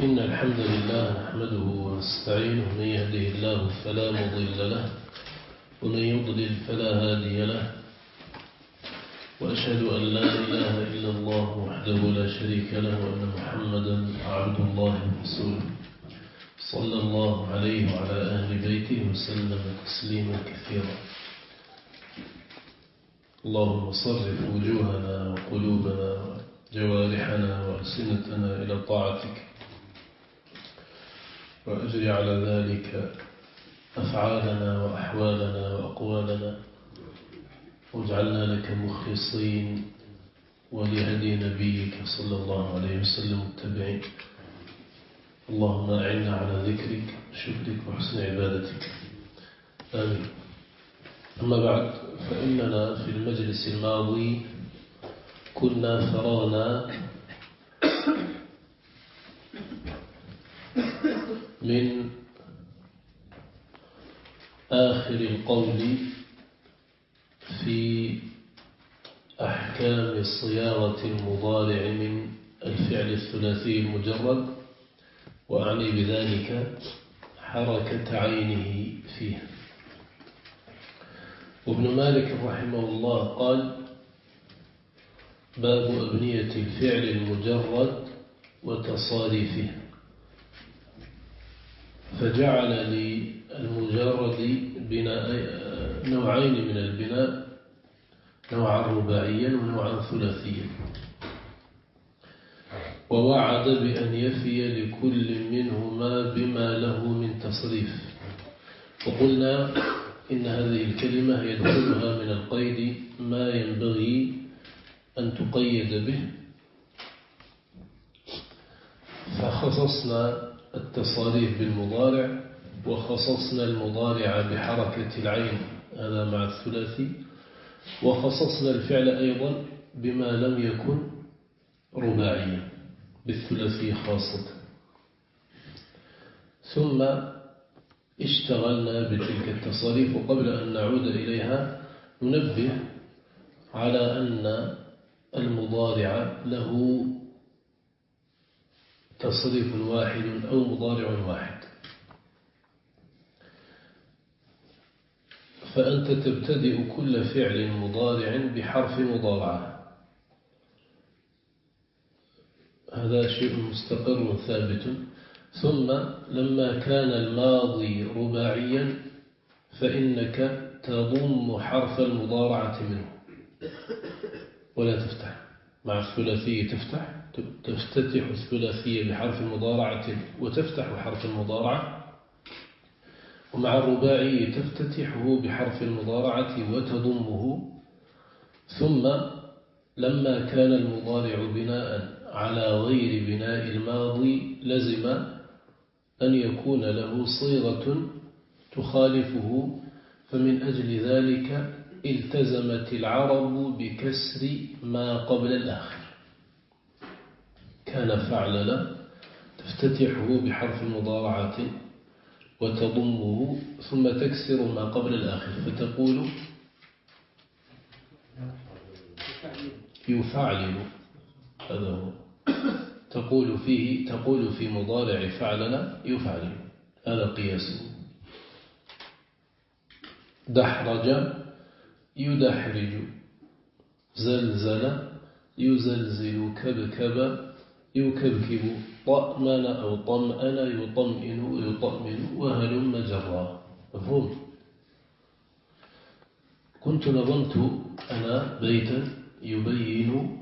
إن الحمد لله نحمده ونستعينه، من يهده الله فلا مضل له ومن يضلل فلا هادي له، وأشهد أن لا إله إلا الله وحده لا شريك له، وأن محمدا عبد الله ورسوله صلى الله عليه وعلى أهل بيته وسلم تسليما كثيرا. اللهم صرف وجوهنا وقلوبنا وجوارحنا وألسنتنا إلى طاعتك، وأجري على ذلك أفعالنا وأحوالنا وأقوالنا، واجعلنا لك مخلصين ولهدي نبيك صلى الله عليه وسلم متبعين. اللهم أعنا على ذكرك وشكرك وحسن عبادتك، آمين. أما بعد، فإننا في المجلس الماضي كنا فرغنا من آخر القول في أحكام صياغة المضارع من الفعل الثلاثي المجرد، وأعني بذلك حركة عينه فيه. وابن مالك رحمه الله قال: باب أبنية الفعل المجرد وتصاريفه، فجعل للمجرد بناء نوعين من البناء، نوعا رباعيا ونوعا ثلاثيا، ووعد بأن يفي لكل منهما بما له من تصريف. وقلنا إن هذه الكلمة يدخلها من القيد ما ينبغي أن تقيد به، فخصصنا التصاريف بالمضارع، وخصصنا المضارع بحركة العين، هذا مع الثلاثي، وخصصنا الفعل أيضا بما لم يكن رباعيا بالثلاثي خاصة. ثم اشتغلنا بتلك التصاريف، وقبل أن نعود إليها ننبه على أن المضارع له تصريف واحد أو مضارع واحد، فأنت تبتدئ كل فعل مضارع بحرف مضارعة، هذا شيء مستقر ثابت. ثم لما كان الماضي رباعيا فإنك تضم حرف المضارعة منه ولا تفتح. مع الثلاثي تفتتح الثلاثية بحرف المضارعة وتفتح حرف المضارعة، ومع الرباعي تفتتحه بحرف المضارعة وتضمه. ثم لما كان المضارع بناء على غير بناء الماضي لزم أن يكون له صيغة تخالفه، فمن أجل ذلك التزمت العرب بكسر ما قبل الآخر. كان فعلل تفتتحه بحرف المضارعة وتضمه، ثم تكسر ما قبل الآخر، فتقول يفعلل، هذا هو. تقول في مضارع فعلل يفعلل، هذا قياس. دحرج يدحرج، زلزل يزلزل، كبكب يكبكب، طأمن أو طمأن يطمئن يطمئن، وهلم جرا. مفهوم؟ كنت نظمت أنا بيتا يبين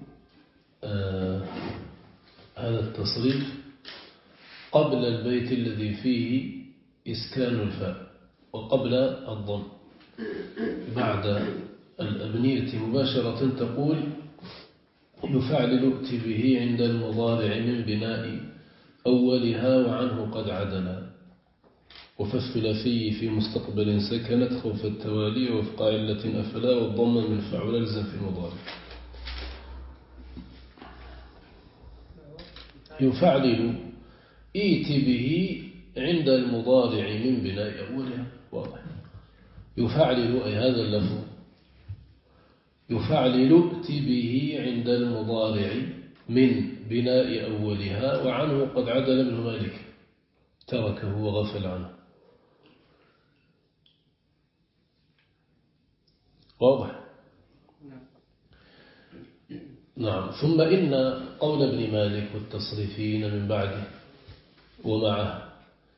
هذا التصريف قبل البيت الذي فيه إسكان الفاء وقبل الضم. بعد الأبنية مباشرة تقول: يفعل ائت به عند المضارع من بناء أولها وعنه قد عدنا، وفي الثلاثي في مستقبل سكنت خوف التوالي، وفق علة أفلا، والضم من فعل الزم في المضارع. يفعل ائت به عند المضارع من بناء أولها، واضح. يفعل أي هذا اللفظ، يفعل ائت به عند المضارع من بناء أولها، وعنه قد عدل ابن مالك، تركه وغفل عنه. واضح؟ نعم. ثم إن قول ابن مالك والتصريفين من بعده ومعه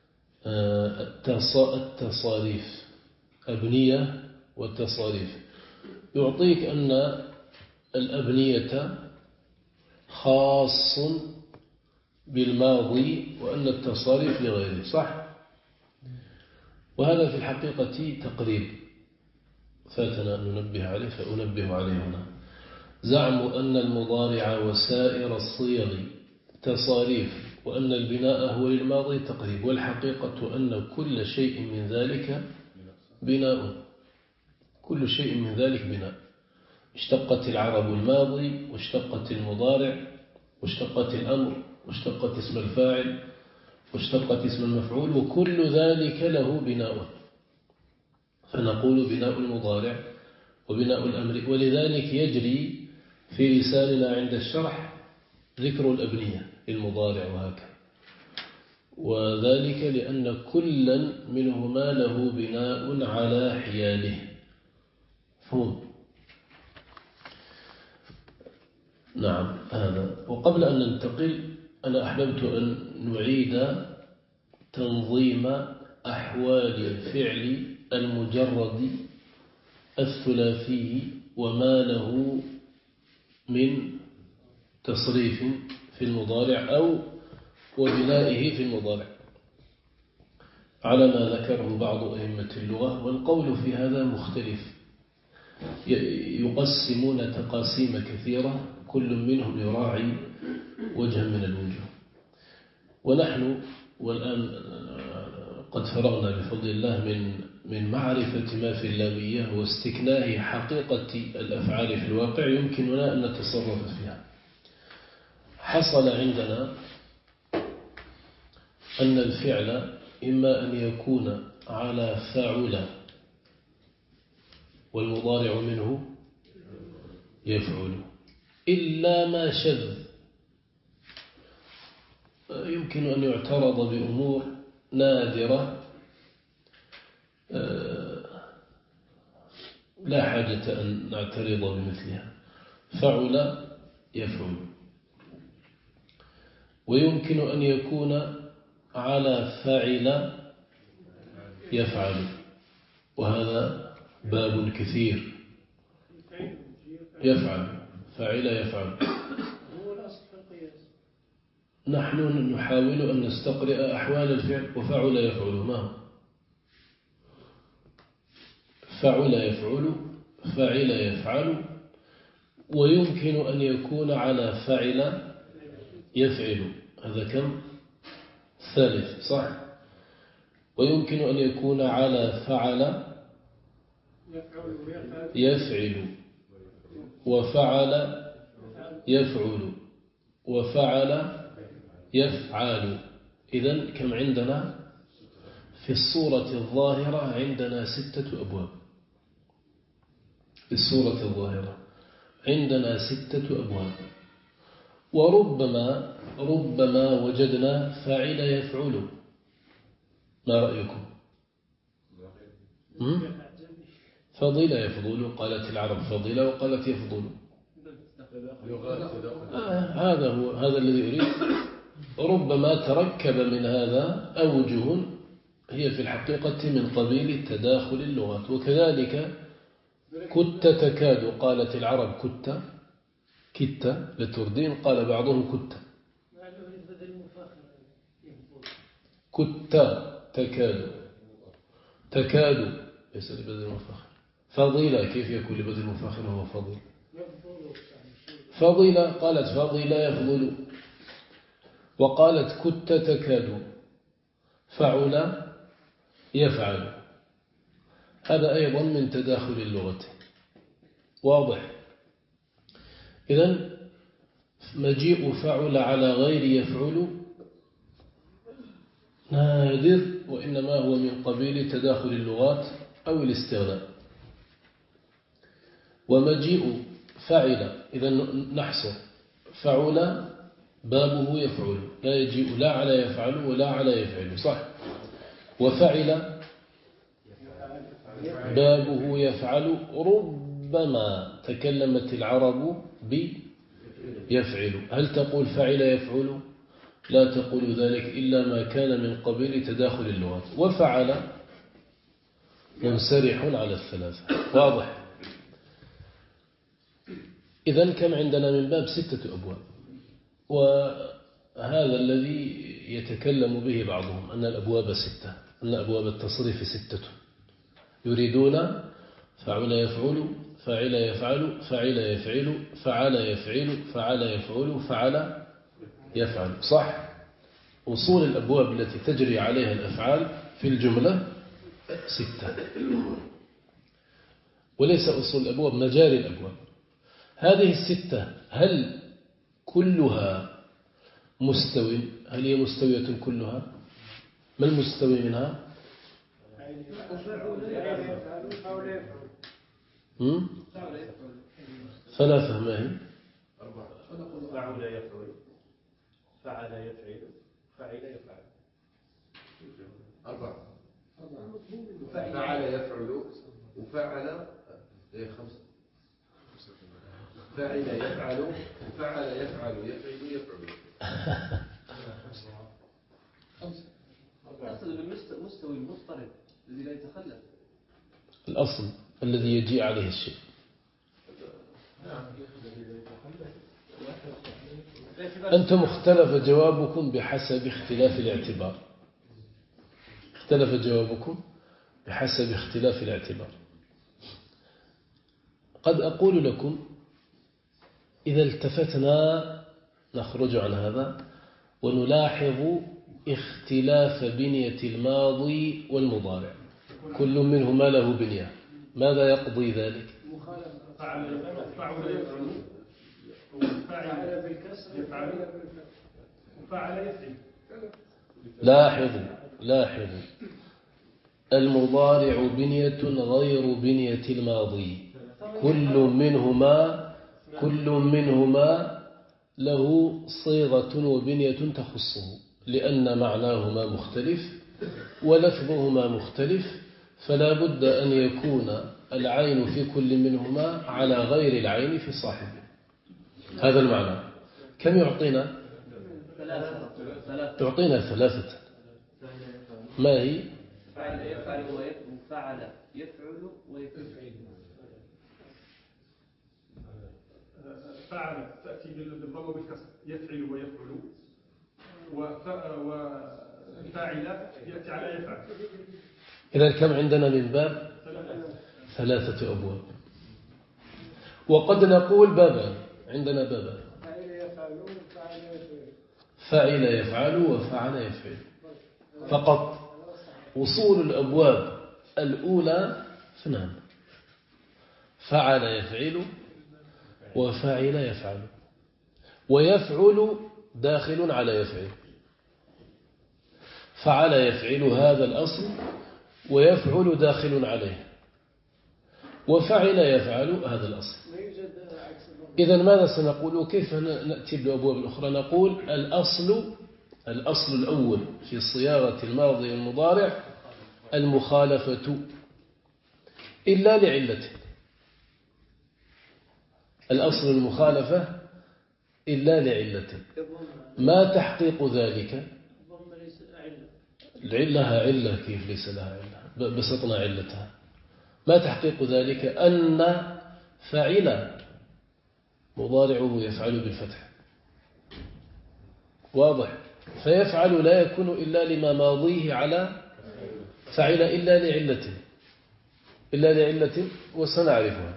التصاريف، أبنية والتصاريف، يعطيك أن الأبنية خاص بالماضي وأن التصاريف لغيره، صح؟ وهذا في الحقيقة تقريب فاتنا أن ننبه عليه، فأنبه عليه هنا. زعموا أن المضارع وسائر الصيغ تصاريف، وأن البناء هو للماضي تقريب، والحقيقة أن كل شيء من ذلك بناء، كل شيء من ذلك بناء. اشتقت العرب الماضي، واشتقت المضارع، واشتقت الأمر، واشتقت اسم الفاعل، واشتقت اسم المفعول، وكل ذلك له بناء. فنقول بناء المضارع وبناء الأمر. ولذلك يجري في لساننا عند الشرح ذكر الأبنية للمضارع وهكذا، وذلك لأن كلا منهما له بناء على حياله. فهم؟ نعم. هذا. وقبل أن ننتقل أنا أحببت أن نعيد تنظيم أحوال الفعل المجرد الثلاثي وما له من تصريف في المضارع أو وبنائه في المضارع على ما ذكره بعض أئمة اللغة. والقول في هذا مختلف، يقسمون تقاسيم كثيرة، كل منهم يراعي وجها من الوجوه. ونحن والآن قد فرغنا بفضل الله من معرفة ما في اللامية واستكناه حقيقة الأفعال في الواقع، يمكننا أن نتصرف فيها. حصل عندنا أن الفعل إما أن يكون على فاعل والمضارع منه يفعل، إلا ما شذ، يمكن أن يعترض بأمور نادرة لا حاجة أن نعترض بمثلها. فعل يفعل. ويمكن أن يكون على فاعل يفعل، وهذا باب كثير. يفعل، فاعل يفعل. نحن نحاول أن نستقرئ أحوال الفعل. وفعل يفعل ما هو؟ فعل يفعل، فعل يفعل، ويمكن أن يكون على فعل يفعل، هذا كم؟ ثالث، صح؟ ويمكن أن يكون على فعل يفعل، وفعل يفعل، وفعل يفعل. إذن كم عندنا؟ في الصورة الظاهرة عندنا 6 أبواب. في الصورة الظاهرة عندنا 6 أبواب. وربما وجدنا فاعل يفعل. ما رأيكم؟ فضيلة يفضل، قالت العرب فضيلة وقالت يفضل. هذا الذي أريد. ربما تركب من هذا أوجه هي في الحقيقة من قبيل تداخل اللغات. وكذلك كت تكاد، قالت العرب كت كت لتردين، قال بعضهم كت كت تكاد، تكاد ليس لبدل المفاخر. فضيلة كيف يكون لبدل المفاخر وهو فضيل؟ فضيلة، قالت فضيلة يفضل، وقالت كت تكاد، فعل يفعل. هذا أيضا من تداخل اللغة. واضح؟ إذن مجيء فعل على غير يفعل نادر، وإنما هو من قبيل تداخل اللغات أو الاستغناء. ومجيء فعل، إذن نحصر فعل بابه يفعل، لا يجيء لا على يفعل ولا على يفعل، صح. وفعل بابه يفعل، ربما تكلمت العرب بيفعل. هل تقول فعل يفعل؟ لا تقول ذلك إلا ما كان من قبيل تداخل اللغات. وفعل منسرح على الثلاثة، واضح. إذن كم عندنا من باب؟ 6 أبواب. وهذا الذي يتكلم به بعضهم أن الأبواب 6، أن أبواب التصريف 6. يريدون فعل يفعل، فعل يفعل، فعل يفعل، فعل يفعل، فعل يفعل، فعل يفعل، صح. أصول الأبواب التي تجري عليها الأفعال في الجملة 6، وليس أصول الأبواب، مجاري الأبواب. هذه 6 هل كلها مستوي؟ هل هي مستوية كلها؟ ما المستوي منها؟ 3 ما هي؟ 4. فعل يفعل، فعل يفعل، فعل يفعل. 4. فعل يفعل وفعل 5. فعل يفعل وفعل يفعل يفعل يفعل 5. أصل المستوي المضطرب الذي لا يتخلف، الأصل الذي يجيء عليه الشيء. أنتم اختلف جوابكم بحسب اختلاف الاعتبار، اختلف جوابكم بحسب اختلاف الاعتبار. قد أقول لكم إذا التفتنا نخرج عن هذا ونلاحظ اختلاف بنية الماضي والمضارع، كل منهما له بنية، ماذا يقضي ذلك؟ فعل يفعل وفعل بالكسر يفعل وفعل يفعل. لاحظوا المضارع بنية غير بنية الماضي، كل منهما له صيغة وبنية تخصه، لأن معناهما مختلف ولفظهما مختلف، فلا بد أن يكون العين في كل منهما على غير العين في صاحبه. هذا المعنى. كم يعطينا؟ 3. يعطينا 3. ما هي؟ فعل يفعل وفعل يفعل ويفعل. فعل تأتي بالضم وبالكسر، يفعل ويفعل، وفاعل يأتي على يفعل. إذا كم عندنا من باب؟ 3 أبواب. وقد نقول بابان، عندنا بابان، فعل يفعل وفعل يفعل فقط. وصول الأبواب الأولى 2، فعل يفعل وفعل يفعل، ويفعل داخل على يفعل. فعل يفعل هذا الأصل، ويفعل داخل عليه، وفعل يفعل هذا الأصل. إذا ماذا سنقول؟ كيف نأتي بالأبواب الأخرى؟ نقول الأصل الأول في صياغة الماضي والمضارع المخالفة إلا لعلته. الأصل المخالفة إلا لعلته. ما تحقيق ذلك؟ لها علة. كيف ليس لها علة؟ بسطنا علتها. ما تحقيق ذلك؟ أن فاعل مضارعه يفعل بالفتح، واضح. فيفعل لا يكون إلا لما ماضيه على فعل إلا لعلة وسنعرفها.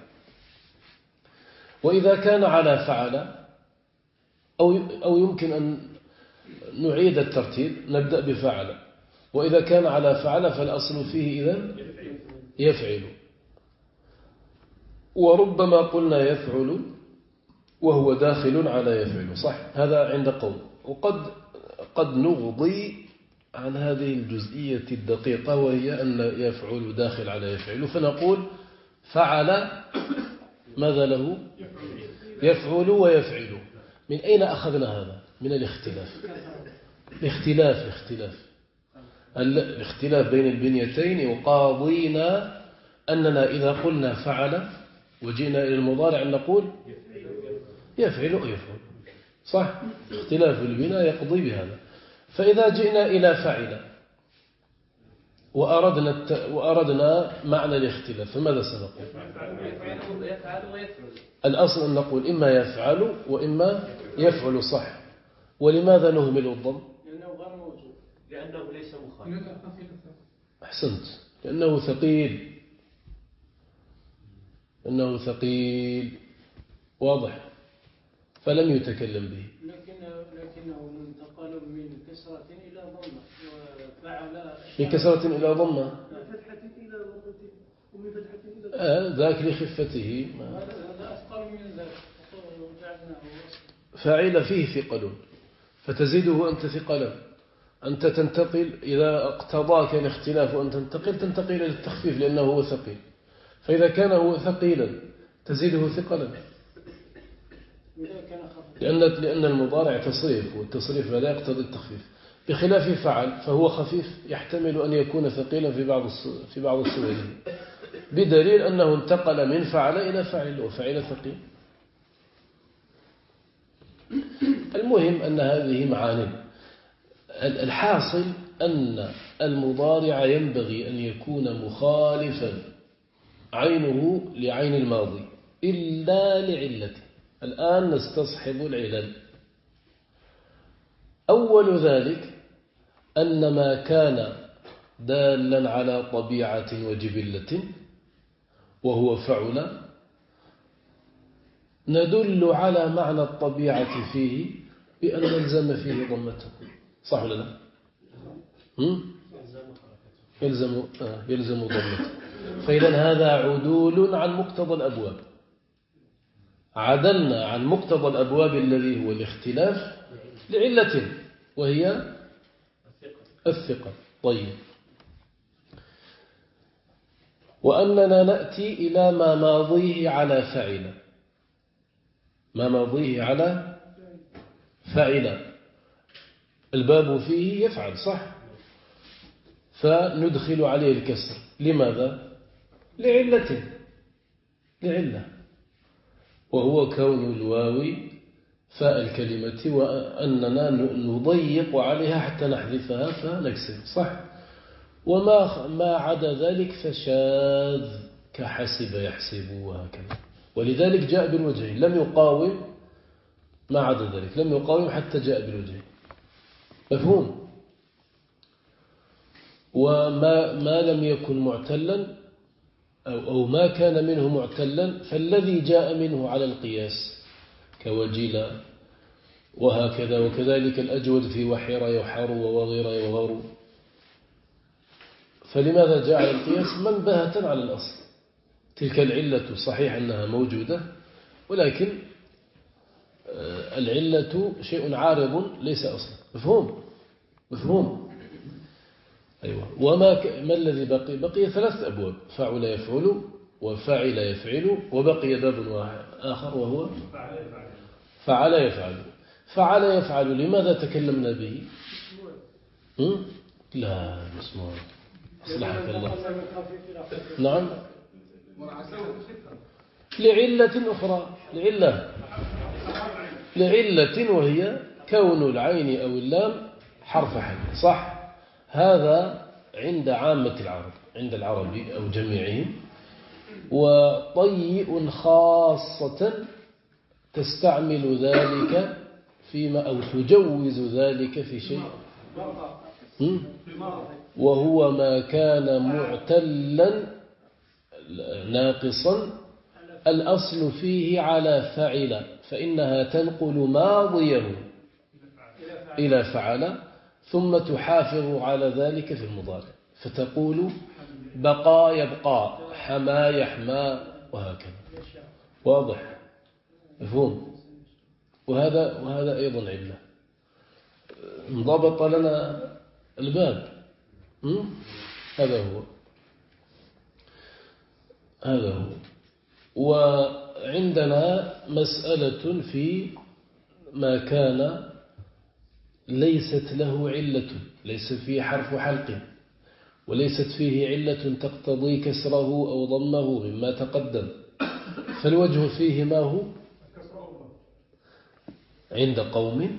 وإذا كان على فعل أو يمكن أن نعيد الترتيب، نبدأ بفعل. وإذا كان على فعل فالأصل فيه إذن يفعل، وربما قلنا يفعل وهو داخل على يفعل، صح. هذا عند قوم. وقد نغضي عن هذه الجزئية الدقيقة، وهي أن يفعل داخل على يفعل، فنقول فعل ماذا له؟ يفعل ويفعل. من أين أخذنا هذا؟ من الاختلاف بين البنيتين يقاضينا أننا إذا قلنا فعل وجئنا إلى المضارع نقول يفعل صح. اختلاف البناء يقضي بهذا. فإذا جئنا إلى فعل وأردنا معنى الاختلاف فماذا سنقول؟ يفعل ويفعل. الأصل أن نقول إما يفعل وإما يفعل صح. ولماذا نهمل الضم؟ لأنه غير موجود، لأنه ليس مخالف. أحسنت، لأنه ثقيل واضح فلم يتكلم به. لكنه منتقل من كسرة إلى ضمة وفعل من كسرة إلى ضمة من فتحة إلى ضمة ومن فتحة إلى ذاك لخفته هذا أثقل من ذلك. فاعل فيه ثقل فتزيده أنت ثقلا. أنت تنتقل إذا اقتضاك الاختلاف وأن تنتقل إلى التخفيف لأنه هو ثقيل. فإذا كان هو ثقيلا تزيده ثقلا لأن المضارع تصريف والتصريف لا يقتضي التخفيف، بخلاف فعل فهو خفيف يحتمل أن يكون ثقيلا في بعض الصور، بدليل أنه انتقل من فعل إلى فعل وفعل ثقيل. المهم أن هذه معاني. الحاصل أن المضارع ينبغي أن يكون مخالفا عينه لعين الماضي إلا لعلته. الآن نستصحب العلل. أول ذلك أن ما كان دالا على طبيعة وجبلة وهو فعل ندل على معنى الطبيعة فيه بأن نلزم فيه ضمته، صح ولا لا؟ يلزم ضمته. فإذا هذا عدول عن مقتضى الأبواب. عدلنا عن مقتضى الأبواب الذي هو الاختلاف لعلة وهي الثقة. طيب، وأننا نأتي إلى ما ماضيه على فعل. ما ماضيه على فعل الباب فيه يفعل صح، فندخل عليه الكسر. لماذا؟ لعلة وهو كون الواو فاء الكلمة وأننا نضيق عليها حتى نحذفها فنكسر صح. وما عدا ذلك فشاذ كحسب يحسب وهكذا. ولذلك جاء بالوجهين، لم يقاوم. ما عدا ذلك لم يقاوم حتى جاء بالوجهين. مفهوم؟ وما لم يكن معتلا أو ما كان منه معتلا فالذي جاء منه على القياس كوجيلا وهكذا. وكذلك الأجود في وحير يحار ووغير يغار. فلماذا جاء على القياس؟ منبهة على الأصل. تلك العلة صحيح أنها موجودة، ولكن العلة شيء عارض ليس أصلا. مفهوم. أيوة. ما الذي بقي 3 أبواب: فعل يفعل وفعل يفعل، وبقي باب آخر وهو فعل يفعل. فعل يفعل لماذا تكلمنا به؟ لا مسموع. أصلحك الله. نعم، لعلة أخرى. لعلة وهي كون العين أو اللام حرف حل صح. هذا عند عامة العرب، عند العرب أو جميعهم. وطيء خاصة تستعمل ذلك فيما أو تجوز ذلك في شيء، وهو ما كان معتلا ناقصا الأصل فيه على فعل، فإنها تنقل ماضيه إلى فعل ثم تحافظ على ذلك في المضارع، فتقول بقى يبقى، حما يحمى، وهكذا. واضح؟ مفهوم؟ وهذا أيضا علة. انضبط لنا الباب. هذا هو. وعندنا مسألة في ما كان ليست له علة، ليس فيه حرف حلق، وليست فيه علة تقتضي كسره أو ضمه مما تقدم، فالوجه فيه ما هو عند قوم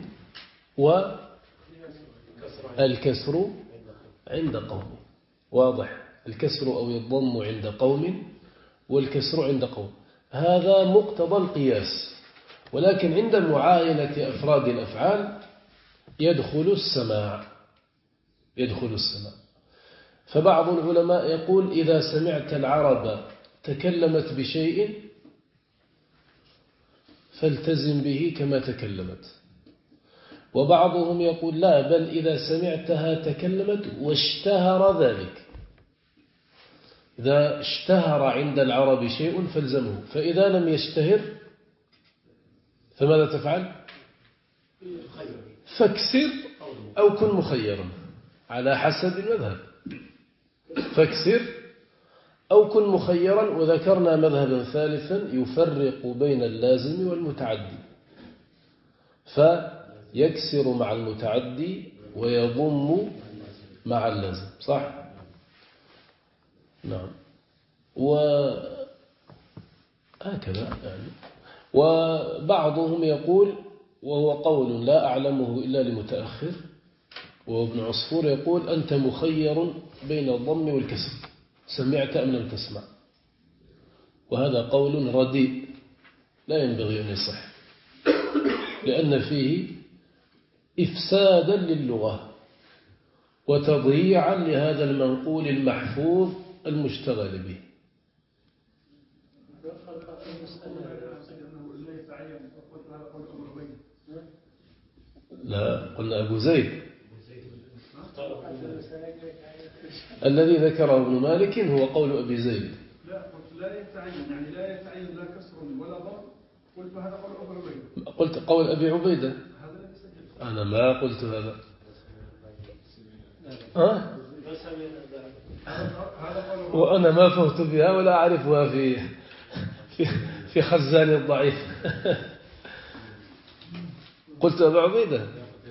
والكسر عند قوم. واضح؟ الكسر أو الضم عند قوم والكسر عند قوم، هذا مقتضى القياس. ولكن عند معاينة أفراد الأفعال يدخل السماع. فبعض العلماء يقول إذا سمعت العرب تكلمت بشيء فالتزم به كما تكلمت، وبعضهم يقول لا، بل إذا سمعتها تكلمت واشتهر ذلك، إذا اشتهر عند العرب شيء فالزمه، فإذا لم يشتهر فماذا تفعل؟ فاكسر أو كن مخيرا على حسب المذهب، فاكسر أو كن مخيرا. وذكرنا مذهبا ثالثا يفرق بين اللازم والمتعدي، فيكسر مع المتعدي ويضم مع اللازم، صح؟ نعم. وهكذا يعني. وبعضهم يقول، وهو قول لا أعلمه إلا لمتأخر، وابن عصفور يقول أنت مخير بين الضم والكسر، سمعت أم لم تسمع، وهذا قول رديء لا ينبغي أن يصح، لأن فيه إفسادا للغة وتضييعا لهذا المنقول المحفوظ المشتغل به. لا، قلنا أبو زيد الذي ذكره ابن مالك هو قول أبي زيد. لا، قلت لا يتعين، يعني لا يتعين لا كسر ولا ضم، قلت هذا قول أبو عبيدة. قلت قول أبي عبيدة، أنا ما قلت هذا. وأنا ما فهت بها ولا أعرفها في خزان الضعيف. قلت أبو عبيدة.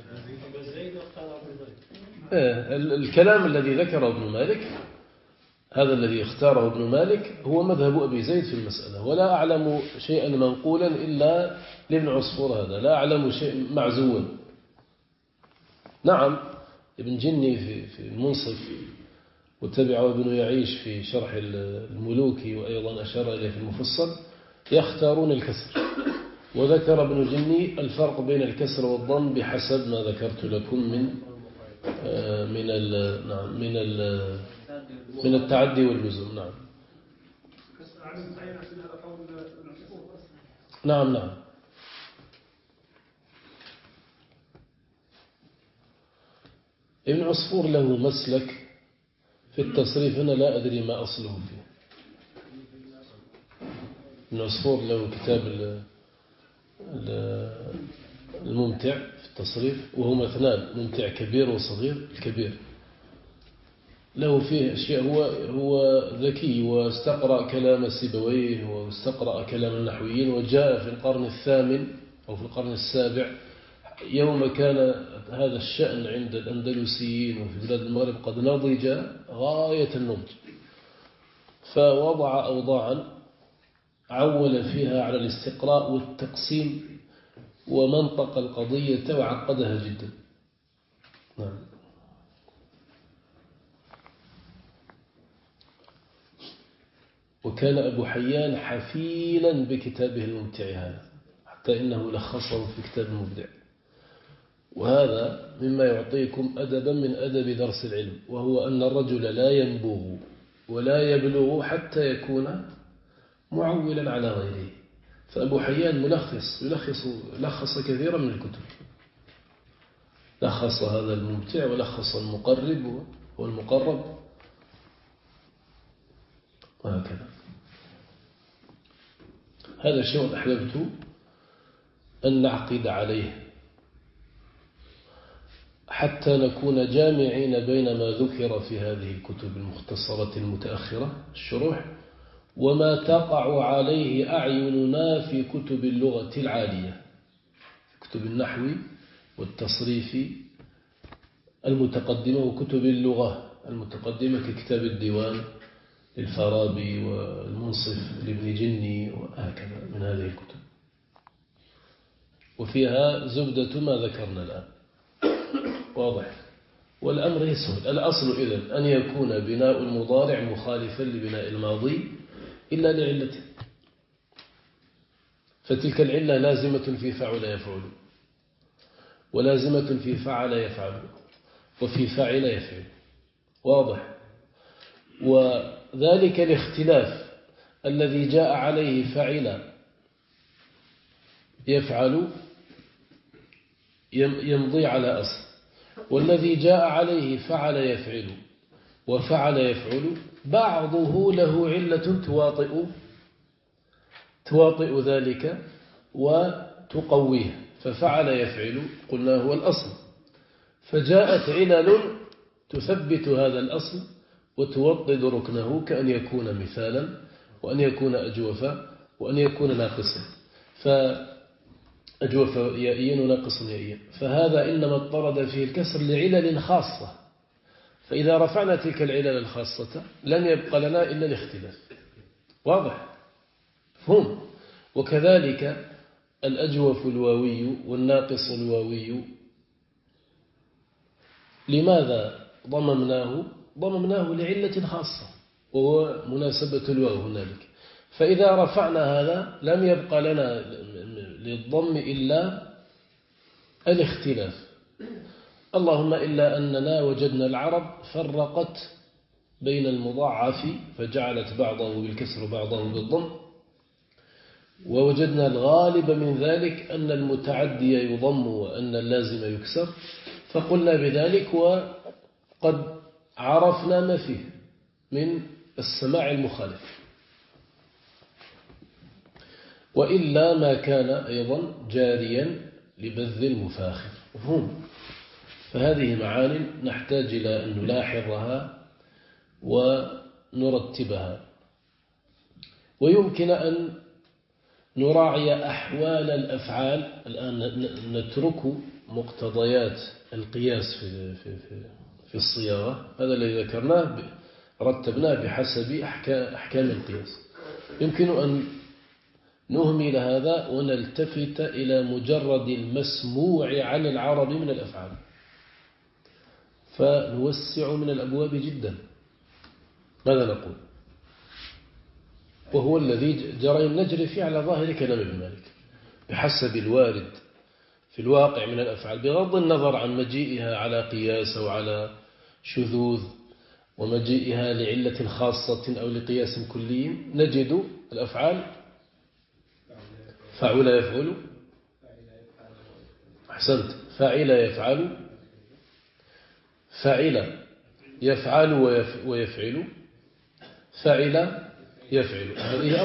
الكلام الذي ذكره ابن مالك، هذا الذي اختاره ابن مالك هو مذهب أبي زيد في المسألة، ولا أعلم شيئا منقولا إلا لابن عصفور، هذا لا أعلم شيء معزوا. نعم، ابن جني في المنصف، وتبعه ابن يعيش في شرح الملوكي، وأيضا أشار إليه في المفصل، يختارون الكسر. وذكر ابن جني الفرق بين الكسر والضم بحسب ما ذكرت لكم من التعدي واللزوم. نعم. ابن عصفور له مسلك في التصريف، أنا لا أدري ما أصله فيه. ابن عصفور له كتاب الممتع في التصريف، وهما اثنان، ممتع كبير وصغير. الكبير له فيه أشياء، هو ذكي، واستقرأ كلام سيبويه واستقرأ كلام النحويين، وجاء في القرن الثامن أو في القرن السابع، يوم كان هذا الشأن عند الأندلسيين وفي بلاد المغرب قد نضج غاية النضج، فوضع أوضاعا عول فيها على الاستقراء والتقسيم، ومنطق القضية وعقدها جدا. نعم. وكان أبو حيان حفيلا بكتابه الممتع هذا، حتى إنه لخصه في كتاب المبدع. وهذا مما يعطيكم أدبا من أدب درس العلم، وهو أن الرجل لا ينبغ ولا يبلغ حتى يكون معولا على غيره. فأبو حيان لخص كثيرا من الكتب، لخص هذا الممتع ولخص المقرب والمقرب وهكذا. هذا شيء أحببت أن نعقد عليه حتى نكون جامعين بين ما ذكر في هذه الكتب المختصرة المتأخرة الشروح، وما تقع عليه أعيننا في كتب اللغة العالية، كتب النحو والتصريف المتقدمة وكتب اللغة المتقدمة ككتاب الديوان للفارابي والمنصف لابن جني وهكذا من هذه الكتب، وفيها زبدة ما ذكرنا الآن. واضح؟ والأمر يسهل. الأصل إذن أن يكون بناء المضارع مخالفا لبناء الماضي إلا لعلته، فتلك العلة لازمة في فعل يفعل، ولازمة في فعل يفعل، وفي فعل يفعل. واضح؟ وذلك الاختلاف الذي جاء عليه فعل يفعل يمضي على أصل، والذي جاء عليه فعل يفعل وفعل يفعل بعضه له علة تواطئ ذلك وتقويه، ففعل يفعل قلنا هو الأصل، فجاءت علل تثبت هذا الأصل وتوطد ركنه، كأن يكون مثالا، وأن يكون أجوفا، وأن يكون ناقصا، فأجوف يائيا وناقص يائيا، فهذا إنما اضطرد فيه الكسر لعلل خاصة، فإذا رفعنا تلك العلل الخاصة لم يبقى لنا إلا الاختلاف. واضح؟ هم. وكذلك الأجوف الواوي والناقص الواوي لماذا ضممناه لعلة خاصة، وهو مناسبة الواو هنالك، فإذا رفعنا هذا لم يبقى لنا للضم إلا الاختلاف، اللهم إلا أننا وجدنا العرب فرقت بين المضاعف فجعلت بعضه بالكسر وبعضه بالضم، ووجدنا الغالب من ذلك أن المتعدي يضم وأن اللازم يكسر، فقلنا بذلك وقد عرفنا ما فيه من السماع المخالف، وإلا ما كان أيضا جاريا لبذ المفاخر. مفهوم؟ فهذه معاني نحتاج إلى أن نلاحظها ونرتبها، ويمكن أن نراعي أحوال الأفعال. الآن نترك مقتضيات القياس في الصياغة، هذا الذي ذكرناه رتبناه بحسب أحكام القياس. يمكن أن نهمل هذا ونلتفت إلى مجرد المسموع عن العرب من الأفعال، فنوسع من الأبواب جدا. ماذا نقول؟ وهو الذي نجري فيه على ظاهر كلام ابن مالك بحسب الوارد في الواقع من الأفعال، بغض النظر عن مجيئها على قياس أو على شذوذ ومجيئها لعلة خاصة أو لقياس كلي. نجد الأفعال فعل يفعل، أحسنت، فعل يفعل، فعل يفعل ويفعل، فعل يفعل. هذه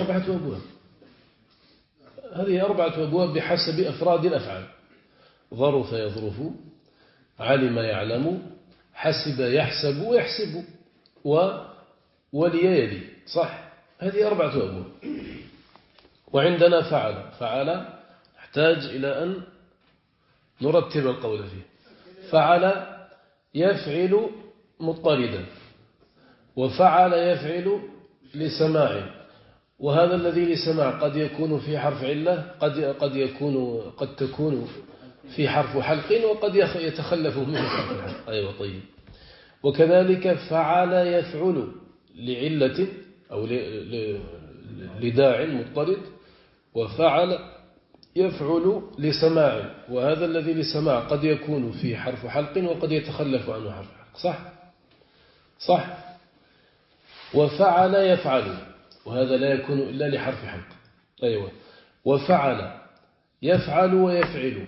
أربعة أبواب بحسب أفراد الأفعال: ظرف يظرف، علم يعلم، حسب يحسب ويحسب، ولي يلي. صح؟ هذه أربعة أبواب. وعندنا فعل نحتاج إلى أن نرتب القول فيه. فعل يفعل مضطردا، وفعل يفعل لسماع، وهذا الذي لسماع قد يكون في حرف علة، قد تكون في حرف حلق، وقد يتخلف منه حرف الحلق. أيوة، طيب. وكذلك فعل يفعل لعلة أو لداع مضطرد، وفعل يفعل لسماع، وهذا الذي لسماع قد يكون في حرف حلق وقد يتخلف عنه حرف حلق. صح. وفعل يفعل، وهذا لا يكون إلا لحرف حلق. أيوة. وفعل يفعل ويفعل.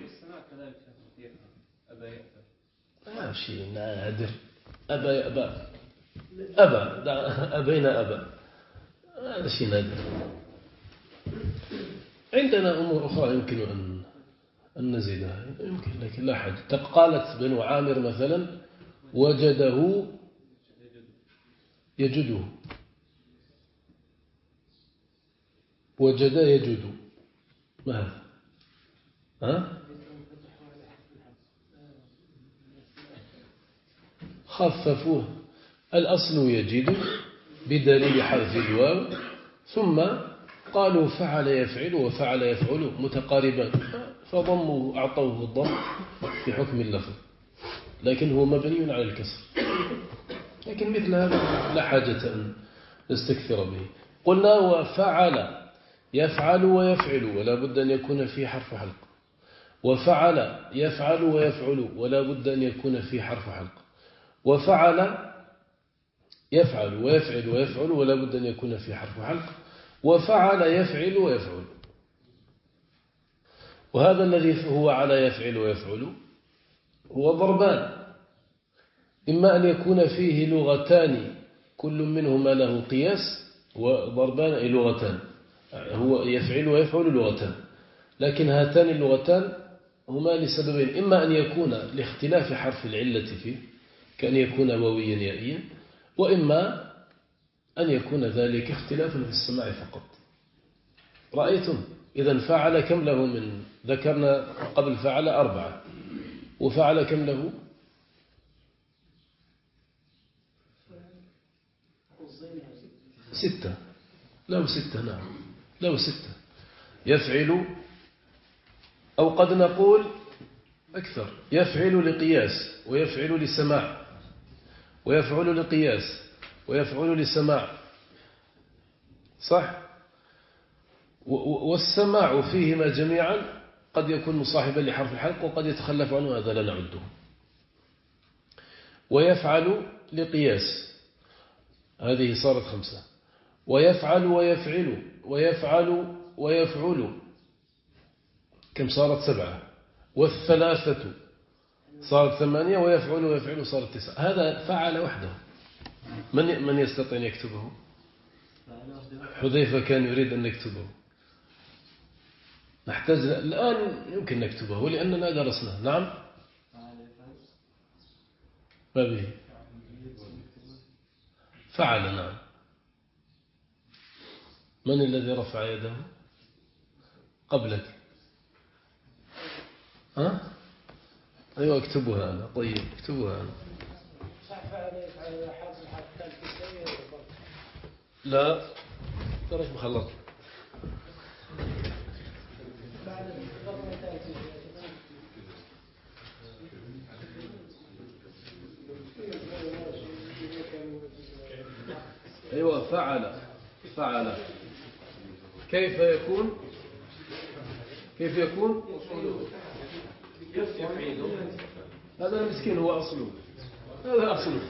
شيء نادر. أبينا هذا شيء نادر. عندنا أمور أخرى يمكن أن نزيدها، يمكن، لكن لا حاجة. قالت بنو عامر مثلا: وجده يجده، وجد يجد. ما هذا؟ خففوه. الأصل يجد بدليل حذف الواو، ثم قالوا فعل يفعل وفعل يفعل متقاربان فضموا أعطوه الضم في حكم اللفظ، لكن هو مبني على الكسر. لكن مثل هذا لا حاجة أن نستكثر به. قلنا وفعل يفعل ويفعل ولا بد أن يكون فيه حرف حلق، وفعل يفعل ويفعل ولا بد أن يكون فيه حرف حلق، وفعل يفعل ويفعل ويفعل ولا بد أن يكون فيه حرف حلق، وفعل يفعل ويفعل. وهذا الذي هو على يفعل ويفعل هو ضربان، إما أن يكون فيه لغتان كل منهما له قياس، وضربان أي لغتان، هو يفعل ويفعل لغتان، لكن هاتان اللغتان هما لسببين: إما أن يكون لاختلاف حرف العلة فيه كأن يكون واويا يائيا، وإما أن يكون ذلك اختلافا في السماع فقط. رأيتم؟ إذن فعل كم له من ذكرنا قبل فعل 4، وفعل كم له؟ 6. له 6. نعم له 6. يفعل، أو قد نقول أكثر، يفعل لقياس ويفعل لسماع، ويفعل لقياس ويفعل لسماع، صح؟ والسماع فيهما جميعا قد يكون مصاحبا لحرف الحلق وقد يتخلف عنه، هذا لا نعده. ويفعل لقياس، هذه صارت 5. ويفعل ويفعل ويفعل ويفعل، كم صارت؟ 7. والثلاثة صارت 8، ويفعل ويفعل صارت 9. هذا فعل وحده. من يستطيع أن يكتبه؟ حذيفة كان يريد أن نكتبه. نحتاج الآن يمكن نكتبه لأننا درسناه. نعم ما به فعل. نعم. من الذي رفع يده قبلك؟ ها؟ أيوة اكتبوها أنا. طيب اكتبوها أنا. لا ترك مخلط. أيوة فعل. فعل كيف يكون؟ كيف يكون؟ هذا المسكين هو أصله، هذا أصله،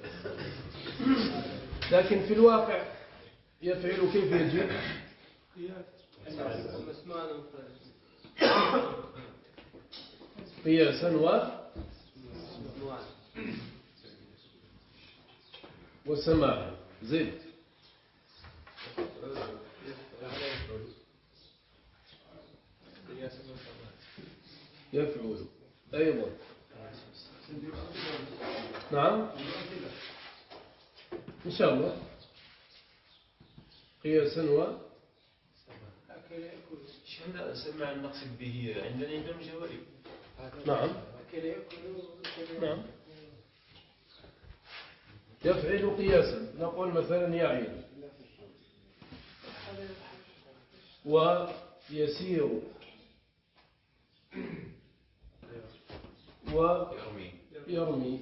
لكن في الواقع يفعل كيف يجي؟ قياسا وسماعا. زيد. يفعل أيضا. نعم إن شاء الله. قياسا شحال سمع المقصد به عندنا جواري. نعم نعم. يفعل قياسا، نقول مثلا يعين ويسير ويرمي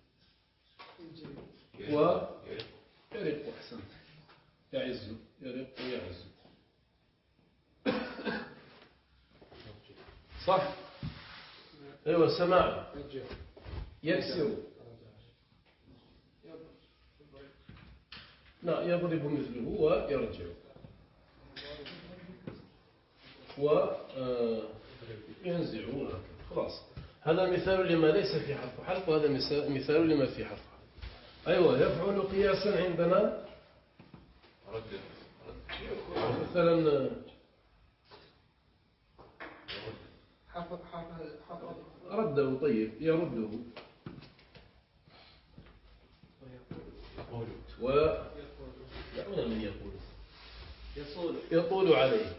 ويرق. أحسن. يعز، يرق ويعز. صح. أيوة سماع. يكسر. لا يضرب مثله ويرجع وينزع. خلاص. هذا مثال لما ليس في حرف حلق، وهذا مثال لما في حرف حلق. أيوة يفعل قياسا عندنا مثلا رده. طيب يرده من يقول يطول عليه.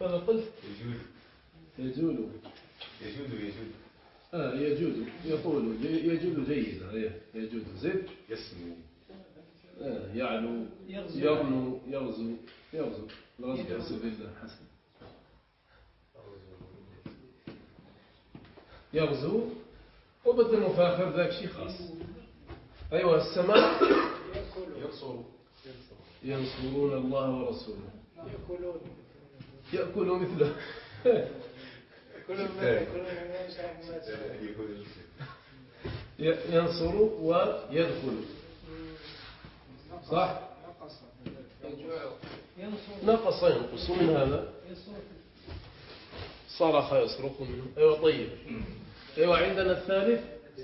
ماذا قلت؟ يجود يجود يجود يجود يقول يجود جيدا يجود زد يسمو يعلو يغنو يغزو الغزو في سبيل الله حسن يغزو وبدل المفاخر ذاك شيء خاص. أيوة السماء ينصرون الله ورسوله يأكلون مثله ينصر ويدخل صح. نقص ينقص من هذا صرخ يصرخ منه. أيوة طيب. أيوة عندنا الثالث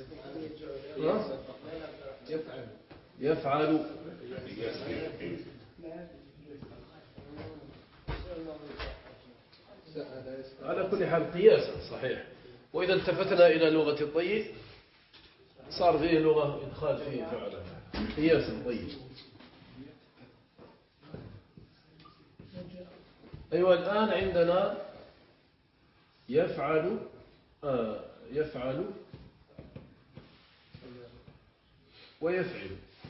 يفعل على كل حال قياسا صحيح. وإذا التفتنا إلى لغة الطيب صار فيه لغة إدخال فيه فعلا قياسا طيب. أيوة الآن عندنا يفعل ويفعل.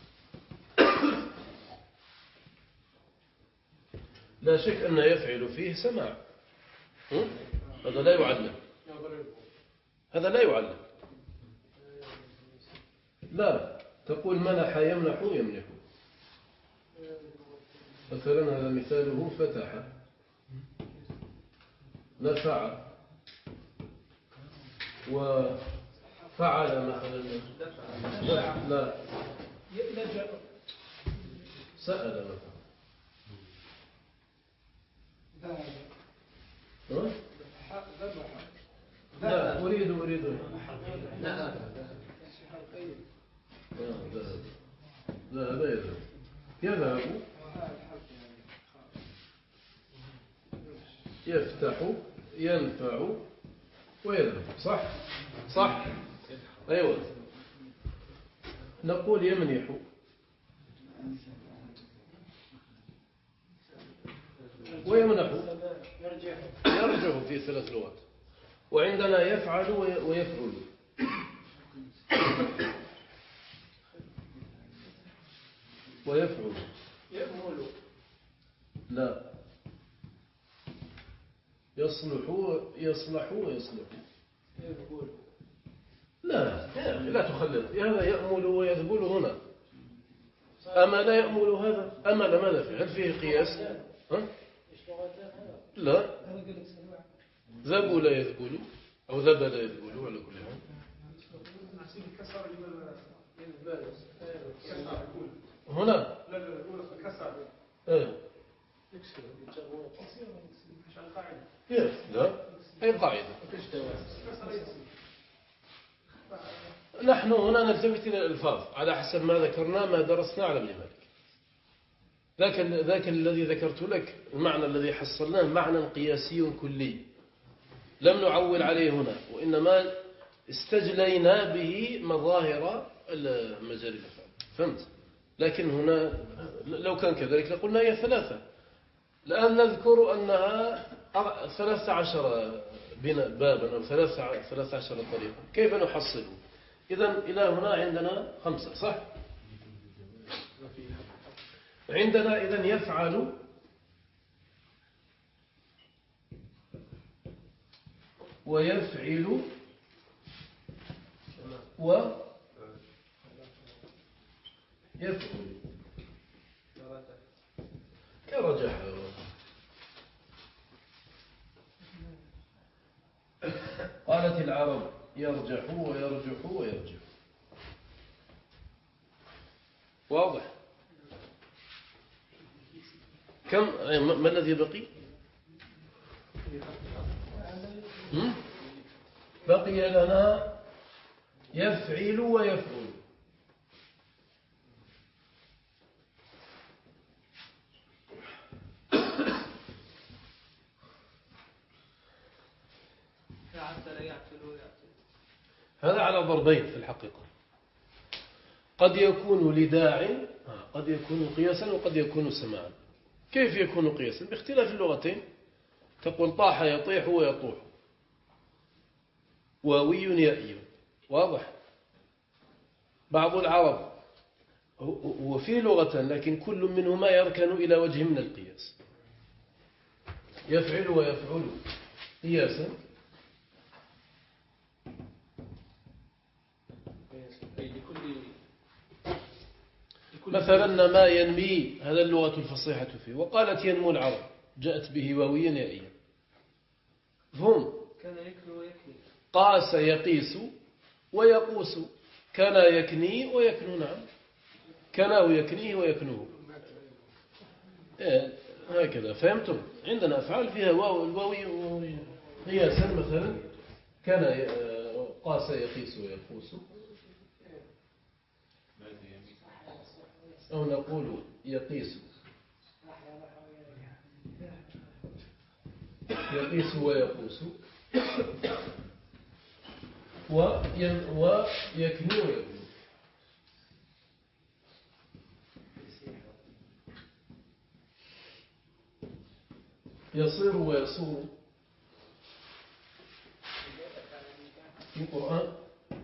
لا شك أن يفعل فيه سماع. هذا لا يعلم. هذا لا يعلم. لا تقول منح يمنح يمنح مثلا. هذا مثاله فتح نفع وفعل مثلا. لا سأل مثلا. لا أريد لا لا يذهب يفتح ينفع ويذهب. صح أيوة. نقول يمنح ويمنح يرجع في ثلاث لغات. وعندنا يفعل ويفعل. ويفعل يأمل لا يصلح ويصلح. لا تخلط. هذا يأمل ويذبل هنا. أما لا يأمل هذا. أمل ماذا فيه؟ هل فيه قياس؟ لا ذبل يذبل أو ذبل يذبل على كل حال. هنا لا أي قاعدة. نحن هنا نلتفت إلى الألفاظ على حسب ما ذكرنا ما درسنا على ابن مالك. ذاك الذي ذكرت لك المعنى الذي حصلناه معنى قياسي كلي لم نعول عليه هنا، وإنما استجلينا به مظاهر مجال الأفعال. فهمت؟ لكن هنا لو كان كذلك لقلنا هي ثلاثة. الآن نذكر أنها 13 بابا أو 13 طريقة. كيف نحصله؟ إذن إلى هنا عندنا 5 صح؟ عندنا إذن يفعل ويفعل ويفعل كرجح. قالت العرب يرجح ويرجح ويرجح. واضح؟ كم ما الذي بقي؟ بقي لنا يفعل ويفعل. هذا على ضربين في الحقيقة. قد يكون لداع، قد يكون قياسا وقد يكون سماعا. كيف يكون قياسا؟ باختلاف اللغتين تقول طاح يطيح ويطوح، واوي يائي. واضح؟ بعض العرب هو فيه لغة، لكن كل منهما يركن إلى وجه من القياس. يفعل ويفعل قياسا، مثلا ما ينمي، هذا اللغة الفصيحة فيه. وقالت ينمو العرب، جاءت به واويا يائيا. فهم كان يكني ويكني. قاس يقيس ويقوس، كان يكني ويكنو. نعم، كناه يكنيه ويكنوه. هكذا فهمتم؟ عندنا أفعال فيها واو، الواوي قياسا، مثلا كان قاس يقيس ويقوس، أو نقول يقيس ويقوس، ويكني ويكنو. يصير ويصور في القرآن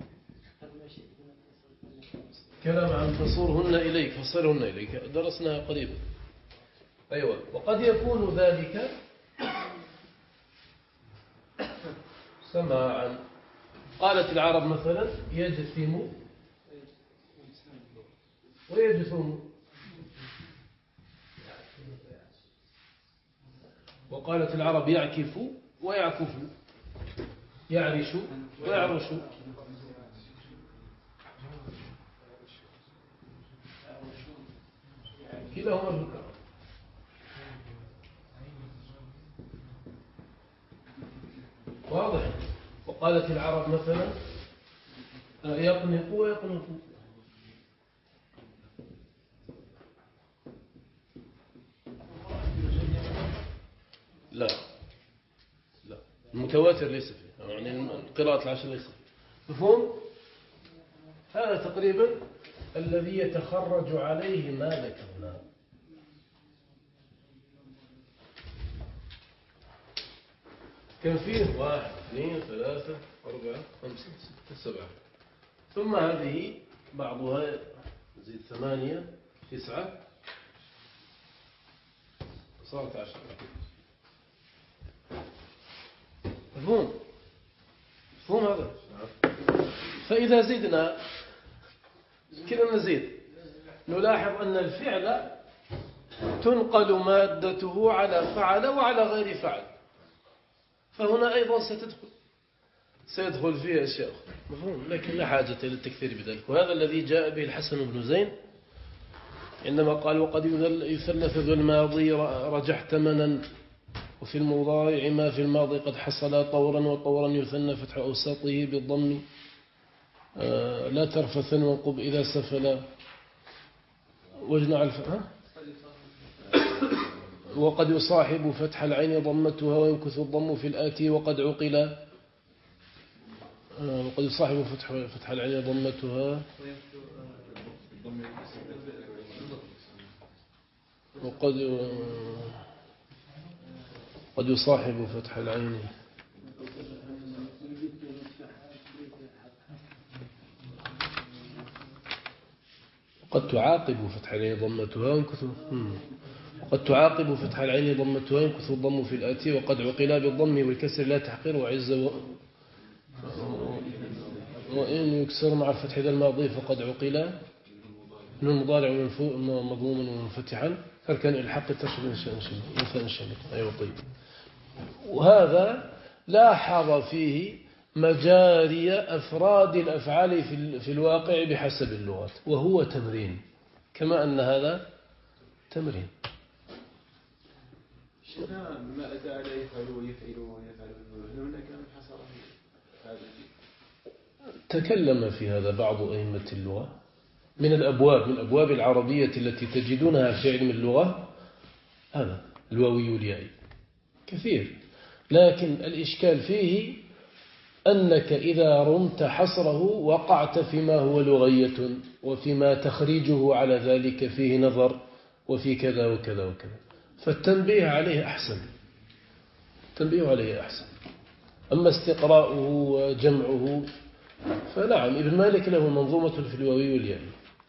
كلام عن فصورهن إليك، فصرهن إليك، درسناها قريبا. أيوة. وقد يكون ذلك سماعا. قالت العرب مثلا يجثم ويجثم، وقالت العرب يعكف ويعكف، يعرش ويعرش. كلاهما ذكر. واضح؟ وقالت العرب مثلا يقنق ويقنق. لا لا، المتواتر ليس فيه، يعني قراءة العشر ليس فيه. مفهوم؟ هذا تقريبا الذي يتخرج عليه ما ذكرنا. كم فيه؟ 1 2 3 4 5 6 7. ثم هذه بعضها زيد 8 9 صارت 10. مفهوم؟ مفهوم هذا؟ فإذا زدنا كذا نزيد، نلاحظ أن الفعل تنقل مادته على فعل وعلى غير فعل، فهنا أيضا سيدخل فيه أشياء أخرى. مفهوم؟ لكن لا حاجة إلى التكثير بذلك. وهذا الذي جاء به الحسن بن زين عندما قال وقد يثلث ذو الماضي رجحت منا، وفي المضارع ما في الماضي قد حصل طورا، وطورا يثنى فتح أوساطه بالضم، لا ترفثن وانقب إذا سفل واجنع وقد يصاحب فتح العين ضمتها ويمكث الضم في الآتي وقد عقل، وقد يصاحب فتح العين ضمتها قد يصاحب فتح العين قد تعاقب فتح العين ضمتها ويمكث، قد تعاقب فتح العين ضمتها يمكث الضم في الآتي وقد عقلا بالضم والكسر لا تحقير وعز وإن يكسر مع الفتح ذا الماضي فقد عقلا من المضارع مضموما ومنفتحا فكان الحق تشبه إنشاء. أيوة طيب. وهذا لاحظ فيه مجاري أفراد الأفعال في الواقع بحسب اللغات، وهو تمرين، كما أن هذا تمرين. ما أتى على يفعل ويفعل ويفعل هناك حصر تكلم في هذا بعض أئمة اللغة من أبواب العربية التي تجدونها في علم اللغة، هذا الواوي واليائي كثير. لكن الإشكال فيه أنك إذا رمت حصره وقعت فيما هو لغية، وفيما تخريجه على ذلك فيه نظر، وفي كذا وكذا وكذا، فالتنبيه عليه أحسن. التنبيه عليه أحسن. أما استقراؤه وجمعه فنعم، ابن مالك له منظومة في الواوي والياء،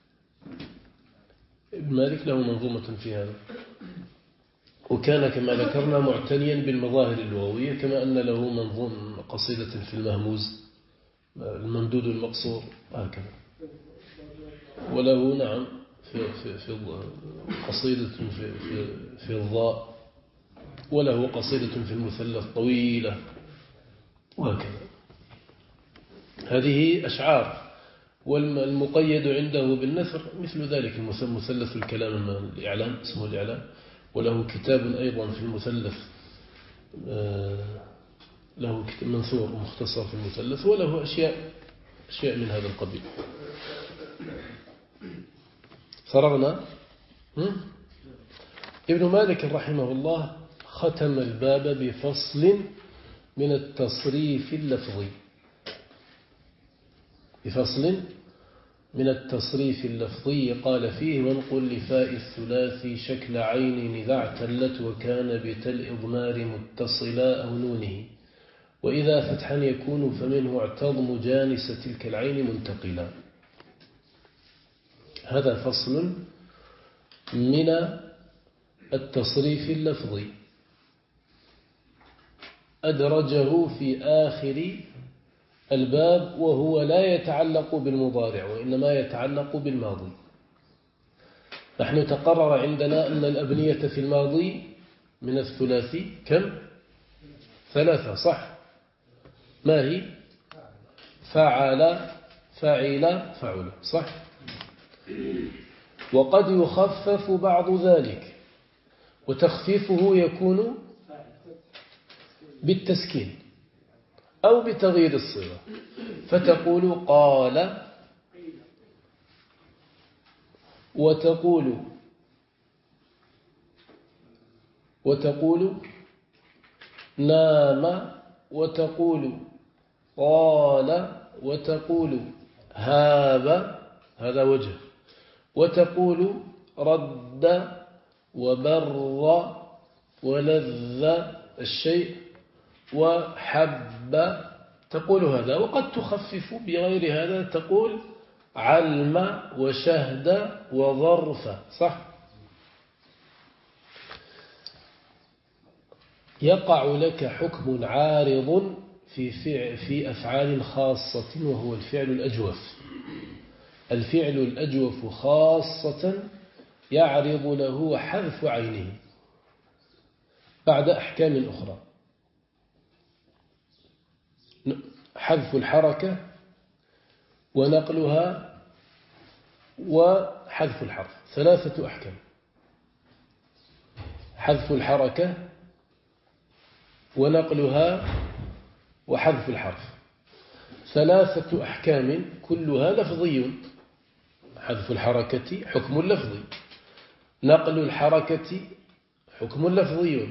ابن مالك له منظومة في هذا، وكان كما ذكرنا معتنيا بالمظاهر اللغوية، كما أن له منظوم قصيدة في المهموز الممدود المقصور هكذا، وله نعم في قصيدة في الضاء، وله قصيدة في المثلث طويلة وهكذا. هذه أشعار. والمقيد عنده بالنثر مثل ذلك مثلث الكلام الإعلام، اسمه الإعلام، وله كتاب أيضا في المثلث، له منثور مختصر في المثلث، وله أشياء من هذا القبيل. فرغنا. ابن مالك رحمه الله ختم الباب بفصل من التصريف اللفظي، قال فيه: وانقل لفاء الثلاثي شكل عين إذا اعتلت وكان بتل إضمار متصلا أو نونه، وإذا فتحا يكون فمنه اعتضم جانس تلك العين منتقلا. هذا فصل من التصريف اللفظي أدرجه في آخر الباب، وهو لا يتعلق بالمضارع وإنما يتعلق بالماضي. نحن تقرر عندنا أن الأبنية في الماضي من الثلاثي كم؟ 3 صح؟ ما هي؟ فعل، فعل، فعل صح؟ وقد يخفف بعض ذلك، وتخفيفه يكون بالتسكين أو بتغيير الصيغة، فتقول قال، وتقول نام، وتقول قال، وتقول هاب، هذا وجه، وتقول رد وبر ولذ الشيء وحب، تقول هذا. وقد تخفف بغير هذا، تقول علم وشهد وظرف صح؟ يقع لك حكم عارض في أفعال خاصة، وهو الفعل الأجوف. الفعل الأجوف خاصة يعرض له حذف عينه بعد أحكام أخرى: حذف الحركة ونقلها وحذف الحرف، 3 أحكام: حذف الحركة ونقلها وحذف الحرف، 3 أحكام كلها لفظي. حذف الحركة حكم لفظي، نقل الحركة حكم لفظي،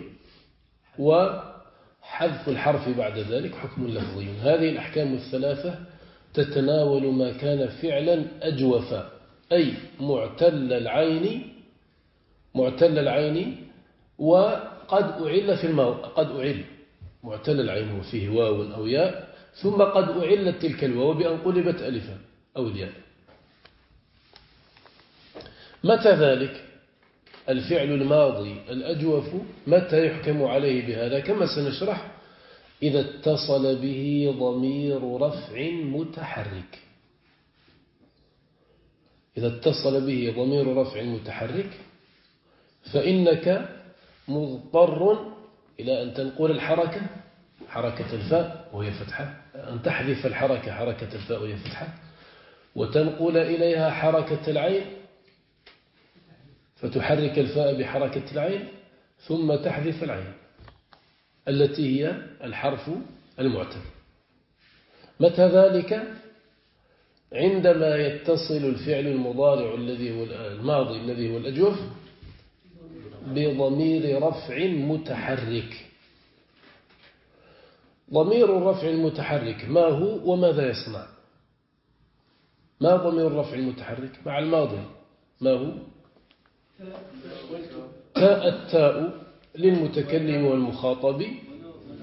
وحذف الحرف بعد ذلك حكم لفظي. هذه الأحكام ال3 تتناول ما كان فعلا أجوفا، أي معتل العين، وقد أعل في الماضي، قد أعل معتل العين وفيه واو أو ياء، ثم قد أعلت تلك الواو بأن قلبت ألفا أو الياء. متى ذلك؟ الفعل الماضي الأجوف متى يحكم عليه بهذا؟ كما سنشرح: إذا اتصل به ضمير رفع متحرك. إذا اتصل به ضمير رفع متحرك فإنك مضطر إلى أن تنقل الحركة، حركة الفاء وهي فتحة، أن تحذف الحركة، حركة الفاء وهي فتحة، وتنقل إليها حركة العين فتحرك الفاء بحركة العين، ثم تحذف العين التي هي الحرف المعتل. متى ذلك؟ عندما يتصل الفعل المضارع الذي هو الماضي الذي هو الأجوف بضمير رفع متحرك. ضمير الرفع المتحرك ما هو وماذا يصنع؟ ما ضمير الرفع المتحرك مع الماضي؟ ما هو؟ التاء للمتكلم والمخاطب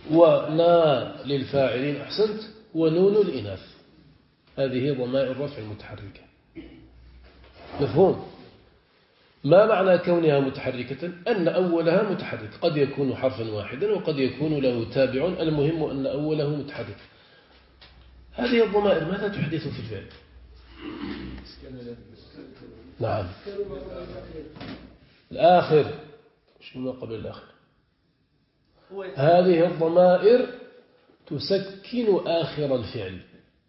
ونا للفاعلين أحسنت ونون الإناث، هذه ضمائر الرفع المتحركة. مفهوم؟ ما معنى كونها متحركة؟ أن أولها متحرك، قد يكون حرفا واحدا وقد يكون له تابع، المهم أن أوله متحرك. هذه الضمائر ماذا تحدث في الفعل؟ نعم، الآخر. شنو قبل الآخر؟ هذه الضمائر تسكن آخر الفعل،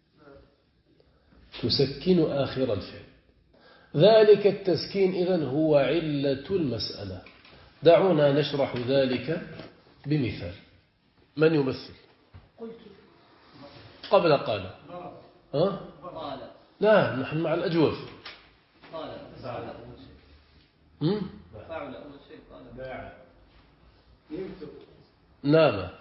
تسكن آخر الفعل. ذلك التسكين إذن هو علة المسألة. دعونا نشرح ذلك بمثال. من يمثل؟ قبل قال. ها؟ لا، نحن مع الأجوف. نام.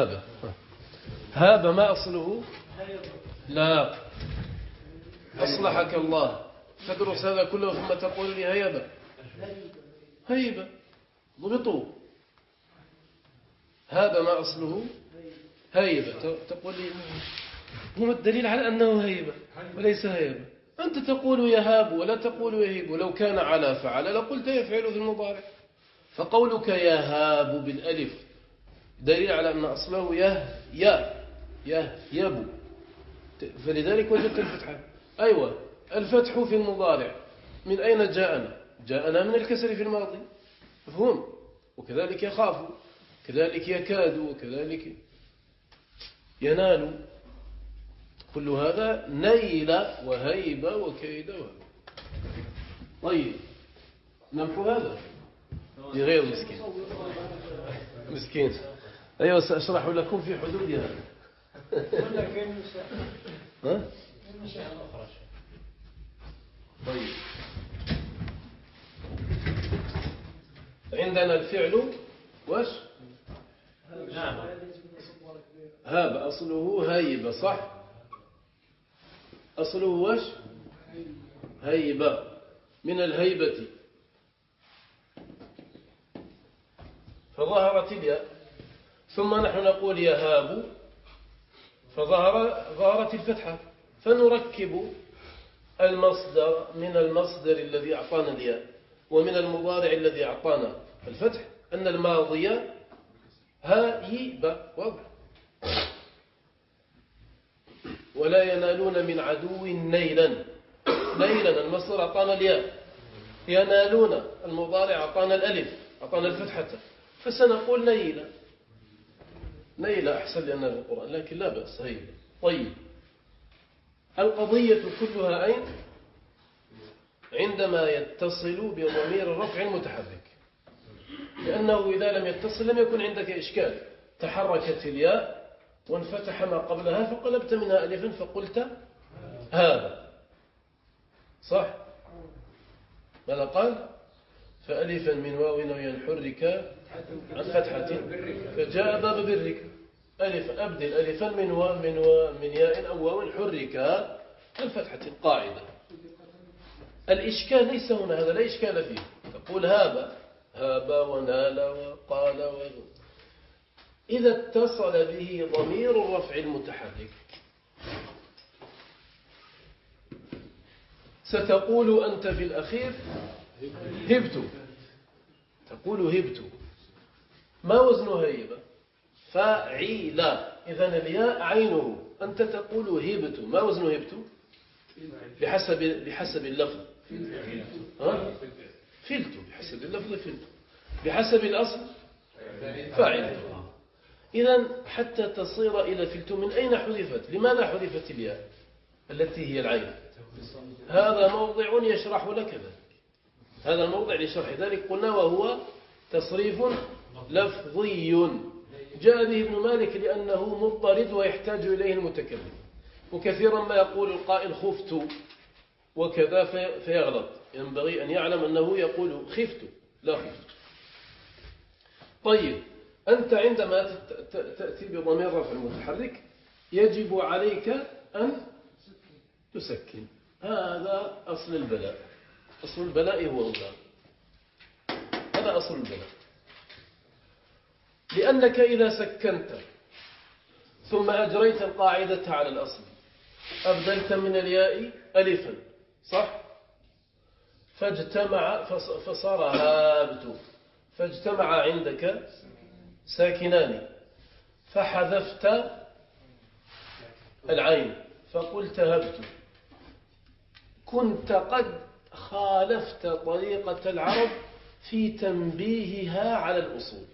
هذا ما أصله؟ لا، أصلحك الله. تدرس هذا كله ثم تقول لي هيبة. هيبة، ضبطوا. هذا ما أصله؟ هيبة. تقول لي هو الدليل على أنه هيبة وليس هيبة. أنت تقول يهاب ولا تقول يهيب، ولو كان على فعل لقلت يفعل في المضارع. فقولك يهاب بالألف دليل على أن أصله يهيب، فلذلك وجدت الفتحة. أيوة، الفتح في المضارع من أين جاءنا؟ جاءنا من الكسر في الماضي، مفهوم؟ وكذلك يخاف، كذلك يكاد، وكذلك ينال. كل هذا نيل وهيب وكيد. طيب، نمحو هذا لغير مسكين. أيوة، سأشرح لكم في حدودها. ها؟ طيب، عندنا الفعل وش؟ هاب أصله هيبة، صح؟ أصله وش؟ هيبة، من الهيبة. فظهرت الياء، ثم نحن نقول يهاب، فظهرت الفتحة، فنركب المصدر من المصدر الذي أعطانا الياء ومن المضارع الذي أعطانا الفتح، أن الماضية هائبة، واضح. ولا ينالون من عدو نيلا. المصدر أعطانا الياء، ينالون المضارع أعطانا الألف، أعطانا الفتحة، فسنقول نيلة أحسن لأنها في القرآن، لكن لا بأس هيلة. طيب، القضية كلها أين؟ عندما يتصل بضمير الرفع المتحرك، لأنه إذا لم يتصل لم يكن عندك إشكال. تحركت الياء وانفتح ما قبلها فقلبت منها ألفا فقلت هذا، صح؟ ماذا قال؟ فألفا من واو ينحرك عن فتحة فجاء باب برك. ألفا أبدل ألفا من ياء أو واو حرك عن فتحة، قاعدة. الإشكال ليس هنا، هذا لا إشكال فيه. تقول هاب ونال وقال إذا اتصل به ضمير الرفع المتحرك ستقول أنت في الأخير هبت، تقول هبت. ما وزن هيبة؟ فاعل. إذن الياء عينه، أنت تقول هبت. ما وزن هبت؟ بحسب اللفظ فلت، بحسب اللفظ فلت، بحسب الأصل فاعل. إذن حتى تصير إلى فلت من أين حذفت؟ لماذا حذفت الياء التي هي العين؟ هذا موضع يشرح لك ذلك، هذا الموضع لشرح ذلك. قلنا وهو تصريف لفظي جاء به ابن مالك لأنه مضطرد ويحتاج إليه المتكلم. وكثيرا ما يقول القائل خفت وكذا فيغلط، ينبغي أن يعلم أنه يقول خفت لا خفت. طيب، أنت عندما تأتي بضمير رفع المتحرك يجب عليك أن تسكن. هذا أصل البلاء. أصل البلاء هو هنا، هذا أصل البلاء. لأنك إذا سكنت ثم أجريت القاعدة على الأصل، أبدلت من الياء ألفا، صح؟ فاجتمع فصار هابت، فاجتمع عندك ساكنان، فحذفت العين فقلت هبت. كنت قد خالفت طريقة العرب في تنبيهها على الأصول.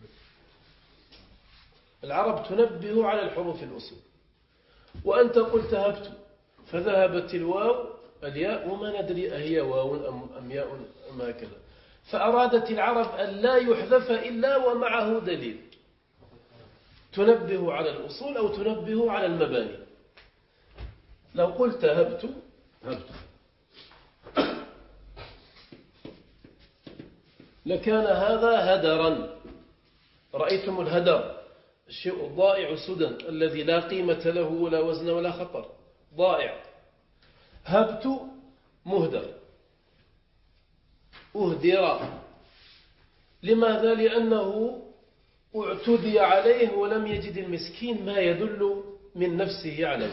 العرب تنبه على الحروف الأصول، وأنت قلت هبت، فذهبت الياء وما ندري أهي واو أم ياء أم هكذا، فأرادت العرب أن لا يحذف إلا ومعه دليل تنبه على الأصول أو تنبه على المباني. لو قلت هبت لكان هذا هدرا. رأيتم الهدر، الشيء الضائع سدى الذي لا قيمة له ولا وزن ولا خطر، ضائع. هبت مهدر، أهدر. لماذا؟ لأنه اعتدي عليه ولم يجد المسكين ما يدل من نفسه عليه.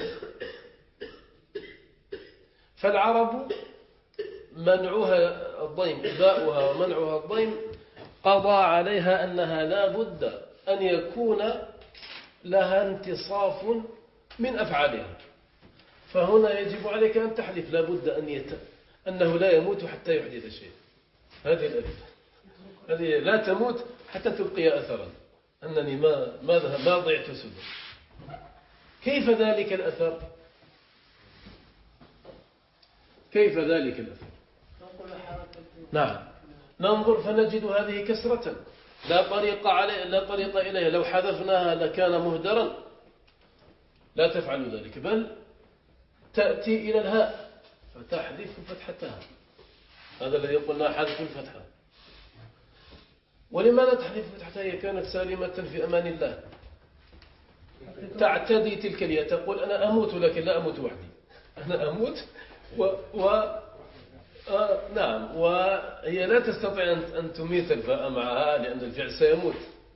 فالعرب منعها الضيم، إباؤها ومنعها الضيم، قضى عليها أنها لا بد أن يكون لها انتصاف من أفعالها. فهنا يجب عليك أن تحلف لا بد أنه لا يموت حتى يحدث شيء. هذه الألفة، هذه لا تموت حتى تبقي أثرا، أنني ما ضعت سدى. كيف ذلك الأثر؟ كيف ذلك الأثر؟ نعم، ننظر فنجد هذه كسرة لا طريق إليها. لو حذفناها لكان مهدرا. لا تفعل ذلك، بل تأتي إلى الهاء فتحذف فتحتها. هذا الذي قلنا حذف الفتحة. ولماذا تحذف فتحتها؟ هي كانت سالمة في أمان الله. تعتدي تلك الياء، تقول أنا أموت لكن لا أموت وحدي، أنا أموت نعم، وهي لا تستطيع أن تميت الفاء معها لأن الفعل سيموت،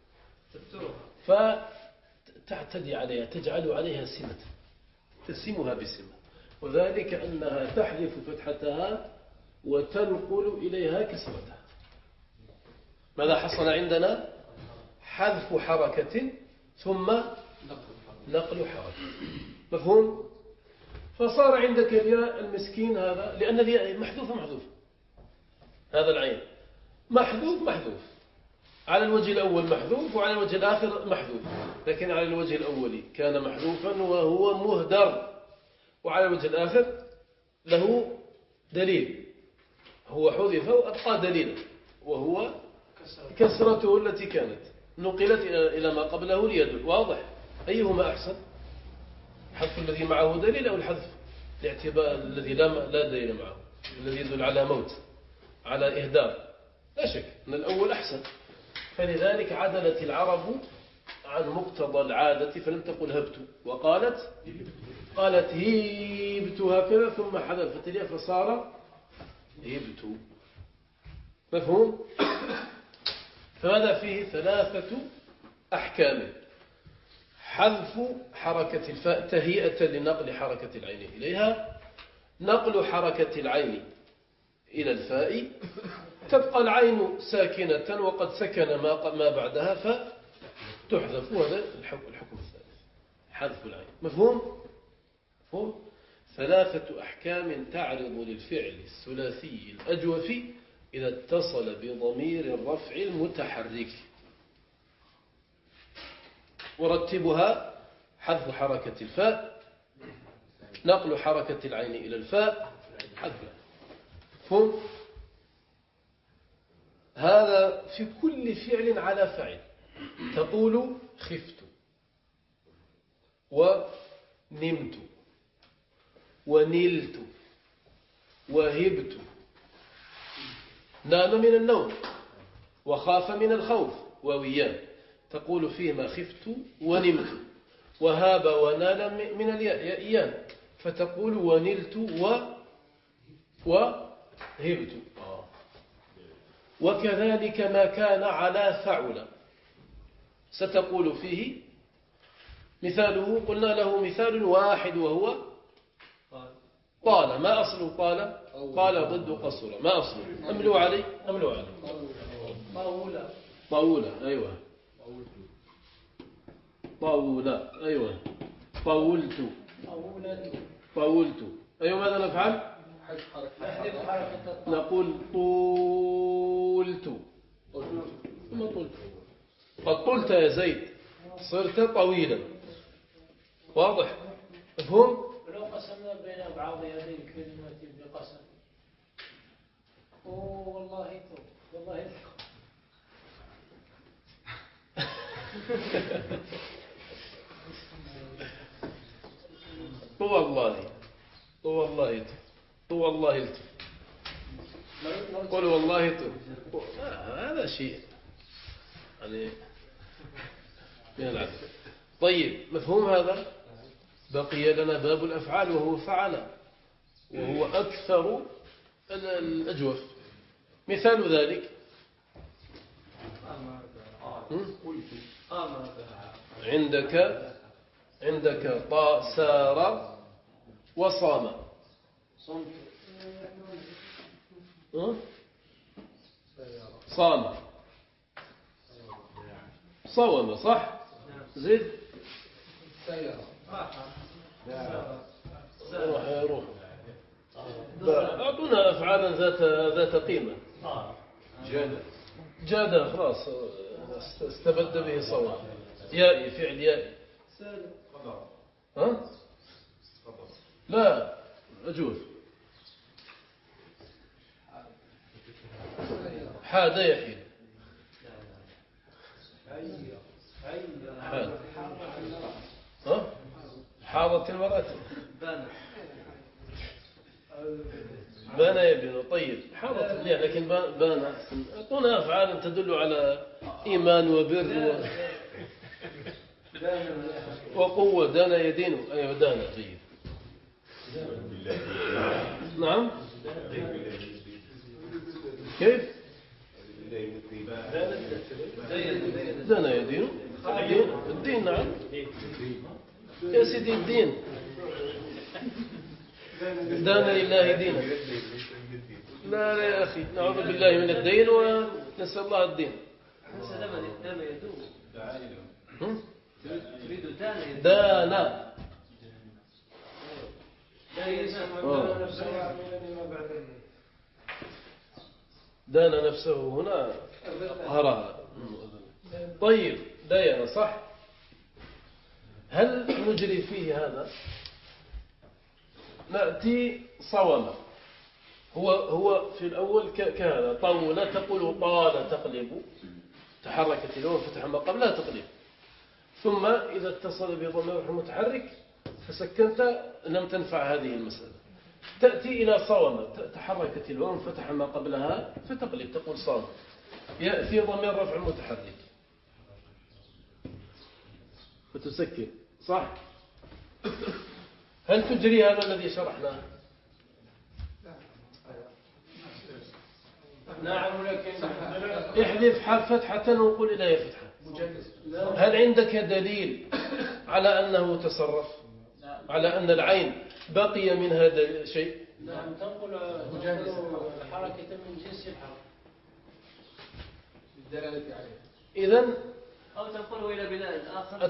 فتعتدي عليها، تجعل عليها سمة، تسمها بسمة، وذلك أنها تحذف فتحتها وتنقل إليها كسرتها. ماذا حصل عندنا؟ حذف حركة ثم نقل حركة. مفهوم؟ فصار عندك الياء المسكين هذا، لأن الياء محذوف، هذا العين محذوف على الوجه الأول محذوف، وعلى الوجه الآخر محذوف، لكن على الوجه الأول كان محذوفا وهو مهدر، وعلى الوجه الآخر له دليل، هو حذف وأبقى دليلا، وهو كسرته التي كانت نقلت إلى ما قبله ليدل. واضح؟ أيهما أحسن؟ الحذف الذي معه دليل أو الحذف الاعتبار الذي لا دليل معه، الذي يدل على موت، على إهدار؟ لا شك أن الأول أحسن. فلذلك عدلت العرب عن مقتضى العادة، فلم تقل هبت، وقالت هيبت هكذا، ثم حذفت الياء فصار هيبت. مفهوم؟ فهذا فيه 3 أحكام: حذف حركة الفاء تهيئة لنقل حركة العين إليها، نقل حركة العين إلى الفاء، تبقى العين ساكنة وقد سكن ما بعدها فتحذف. وهذا الحكم الثالث، حذف العين. مفهوم؟ 3 أحكام تعرض للفعل الثلاثي الأجوف إذا اتصل بضمير الرفع المتحرك. ورتبها: حذف حركة الفاء، نقل حركة العين إلى الفاء، حذف. مفهوم؟ هذا في كل فعل على فعل. تقول خفت ونمت ونلت وهبت. نام من النوم وخاف من الخوف، واويان. تقول فيما خفت ونمت. وهاب ونال من الياء، فتقول ونلت وهبت. وكذلك ما كان على فعل ستقول فيه مثاله قلنا له مثال واحد وهو طال. ما أصله طال؟ طال ضد قصر. ما أصله؟ أملوا عليه. طاولة. أيوة. طاولة. أيوة. طاولت. أيوة. ماذا نفعل؟ نقول طولت. ثم طلت. قد طلت يا زيد، صرت طويلا. واضح؟ مفهوم؟ ولو قسمنا بين بعض هذه الكلمات بقسم والله والله قل والله هذا شيء يعني من العدل. طيب، مفهوم هذا؟ بقي لنا باب الأفعال وهو فعل، وهو أكثر الأجوف. مثال ذلك عندك سار وصام. صام صوم. صح؟ زد. روح. أعطونا أفعالا ذات قيمة. جاد خلاص استبد به صوم. يائي، فعل يائي. ها؟ لا، أجوز. حاد يحيد. حاد. ها؟ حاضت المرأة. بان يبين. طيب، حاضت مليح، لكن بان أحسن. أعطونا أفعال تدل على إيمان وبر وقوة. دان يدين. أيوة، دان. طيب. نعم. كيف؟ دان يدين. الدين. نعم يا سيدي، الدين. دان لله دينا. لا يا أخي، نعوذ بالله من الدين ونسأل الله الدين. دانا. دان نفسه هنا هرها. طيب، داينا. صح؟ هل نجري فيه هذا؟ نأتي صوم. هو في الأول كان طول. تقول طال تقلب، تحركت الواو فتح ما قبلها تقلب. ثم إذا اتصل بضمير متحرك فسكنت لم تنفع هذه المسألة. تأتي إلى صوم، تحركت الواو فتح ما قبلها فتقلب، تقول صام. يأتي ضمير رفع متحرك فتسكن. صح؟ هل تجري هذا الذي شرحناه؟ نعم، ولكن احذف فتحة وقل لا فتحة. هل عندك دليل على أنه تصرف؟ على أن العين بقي من هذا شيء؟ نعم، تنقل حركة من جنس الحركة بالدلالة عليه. إذن أو تنقله إلى بناء آخر.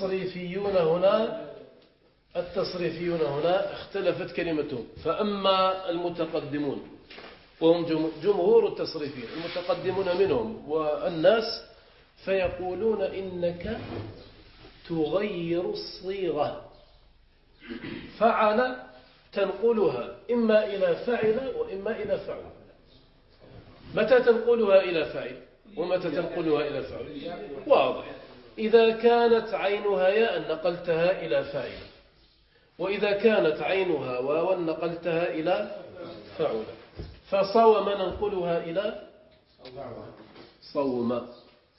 التصريفيون هنا اختلفت كلمتهم. فأما المتقدمون وهم جمهور التصريفيين، المتقدمون منهم والناس، فيقولون إنك تغير الصيغة. فعل تنقلها إما إلى فعل وإما إلى فعل. متى تنقلها إلى فعل ومتى تنقلها إلى فعل؟ واضح. إذا كانت عينها ياء نقلتها إلى فاعل، وإذا كانت عينها واوا نقلتها إلى فعل. فصوم ننقلها إلى صوم،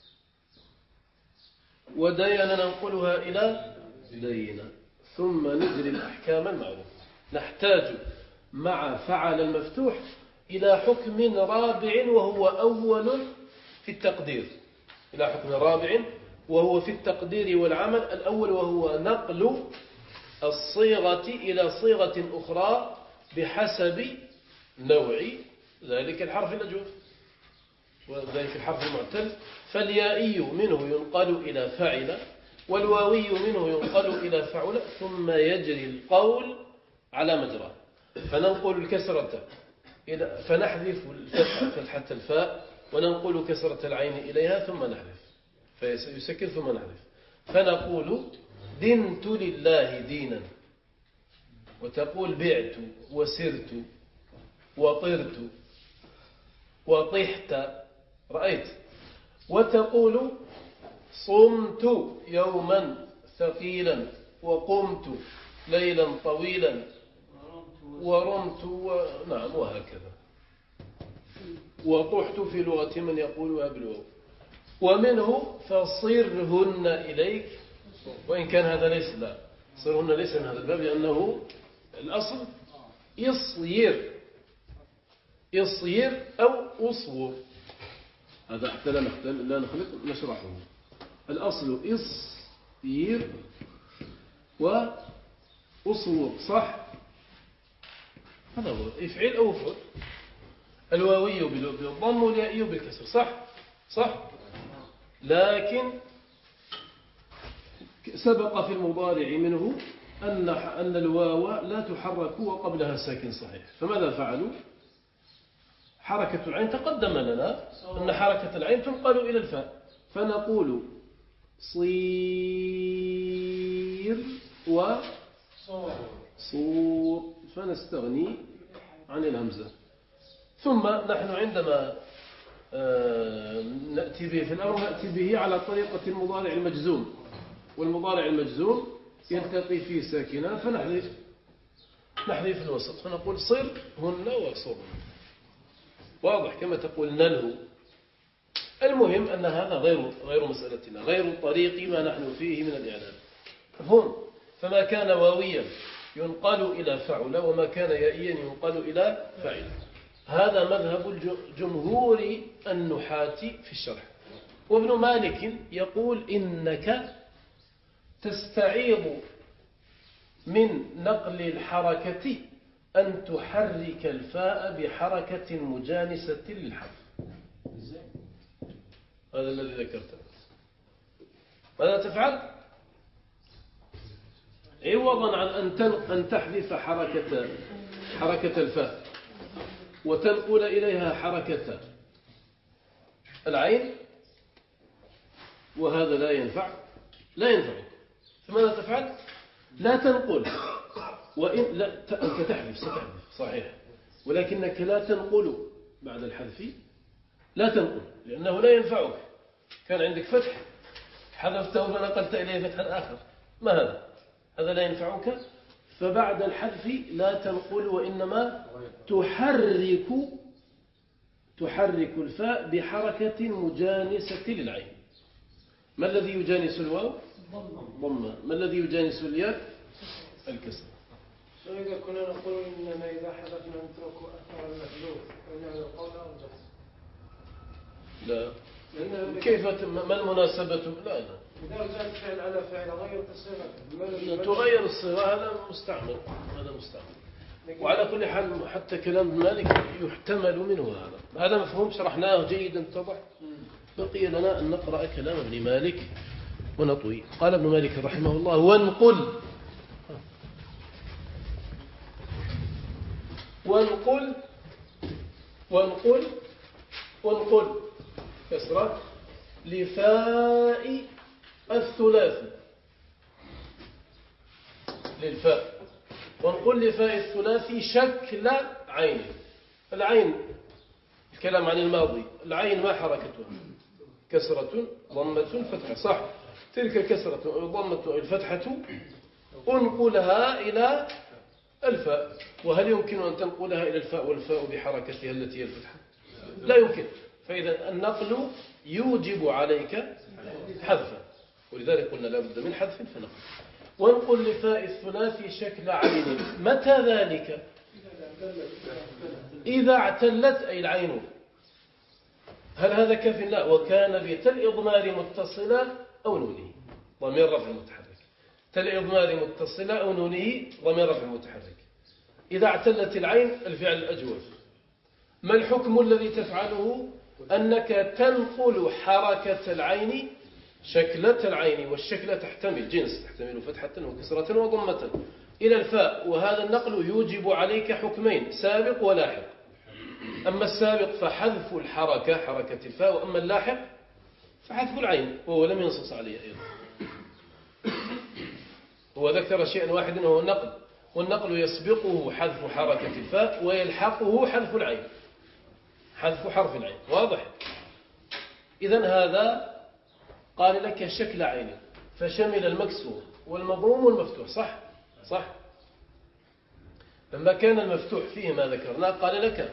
ودين ننقلها إلى دين، ثم نجري الأحكام المعروفة. نحتاج مع فعل المفتوح إلى حكم رابع وهو أول في التقدير. إلى حكم رابع وهو في التقدير والعمل. الأول وهو نقل الصيغة إلى صيغة أخرى بحسب نوع ذلك الحرف المجهول وذلك الحرف المعتل. فاليائي منه ينقل إلى فعل، والواوي منه ينقل إلى فعل، ثم يجري القول على مجراه. فننقل الكسرة فنحذف فتحة الفاء، وننقل كسرة العين إليها ثم نحذف، فيسكن ثم نحذف. فنقول دنت لله دينا، وتقول بعت وسرت وطرت وطحت رأيت، وتقول صمت يوما ثقيلا وقمت ليلا طويلا ورمت نعم وهكذا. وطحت في لغة من يقولها بالواو. ومنه فصرهن إليك، وإن كان هذا ليس، لا صرهن ليس من هذا الباب، لأنه الأصل يصير أو أصور، هذا حتى لا نخلط نشرحه. الأصل إصير وأصور، صح؟ هذا هو افعل أو افعل. الواوي بالضم واليائي بالكسر، صح؟ لكن سبق في المضارع منه أن الواو لا تحرك وقبلها ساكن صحيح. فماذا فعلوا؟ حركة العين تقدم لنا أن حركة العين تنقل إلى الفاء، فنقول صير وصور، فنستغني عن الهمزة. ثم نحن عندما نأتي به في الأمر نأتي به على طريقة المضارع المجزوم، والمضارع المجزوم يلتقي فيه ساكنان فنحذف الوسط، فنقول صر هن وصر، واضح كما تقول نله. المهم أن هذا غير مسألتنا، غير طريق ما نحن فيه من الإعلام. مفهوم؟ فما كان واويا ينقل إلى فعل، وما كان يائيا ينقل إلى فعل. هذا مذهب جمهور النحاة في الشرح. وابن مالك يقول إنك تستعيض من نقل الحركة أن تحرك الفاء بحركة مجانسة للحرف. هذا الذي ذكرته. ماذا تفعل؟ عوضا عن أن تحذف حركة الفاء وتنقل إليها حركة العين، وهذا لا ينفع. فماذا تفعل؟ لا تنقل، وإن لا أنت ستحذف صحيح، ولكنك لا تنقل بعد الحذف، لا تنقل لأنه لا ينفعك. كان عندك فتح حذفته فنقلت إليه فتحا آخر، ما هذا لا ينفعك. فبعد الحذف لا تنقل، وإنما تحرك الفاء بحركة مجانسة للعين. ما الذي يجانس الواو؟ ضمة. ما الذي يجانس الياء؟ الكسر. إذا كنا نقول إننا إذا حذفنا نترك أثر المحذوف فإنه القول أرجح. لا كيف ما المناسبة؟ لا إذا رجعت فعل على فعل غير الصيغة، تغير الصيغة، هذا مستعمل. وعلى كل حال حتى كلام مالك يحتمل منه هذا مفهوم، شرحناه جيدا اتضح. بقي لنا أن نقرأ كلام ابن مالك ونطوي. قال ابن مالك رحمه الله: وانقل كسرة لفاء الثلاث، للفاء، وانقل لفاء الثلاث شكل عين. العين الكلام عن الماضي، العين ما حركتها؟ كسرة ضمة فتحة، صح؟ تلك الكسرة الضمة الفتحة انقلها إلى الفاء. وهل يمكن أن تنقلها إلى الفاء والفاء بحركتها التي هي الفتحة؟ لا يمكن. فإذا النقل يوجب عليك حذفا، ولذلك قلنا لا بد من حذف فنقل. وانقل لفاء الثلاثي شكل عين. متى ذلك؟ إذا اعتلت أي العين. هل هذا كاف؟ لا. وكان بتاء الإضمار متصلة أو نونه ضمير رفع متحرك، تاء الإضمار متصلة أو نونه ضمير رفع متحرك. إذا اعتلت العين الفعل الأجوف، ما الحكم الذي تفعله؟ أنك تنقل حركة العين، شكلة العين، والشكلة تحتمل جنس، تحتمل فتحة وكسرة وضمة، إلى الفاء، وهذا النقل يوجب عليك حكمين: سابق ولاحق. أما السابق فحذف الحركة، حركة الفاء، وأما اللاحق فحذف العين، وهو لم ينصص عليه أيضا. هو ذكر شيئا واحدا وهو النقل، والنقل يسبقه حذف حركة الفاء ويلحقه حذف العين، حذف حرف العين. واضح؟ إذن هذا قال لك شكل عين، فشمل المكسور والمضموم والمفتوح. صح؟ صح؟ لما كان المفتوح فيه ما ذكرنا قال لك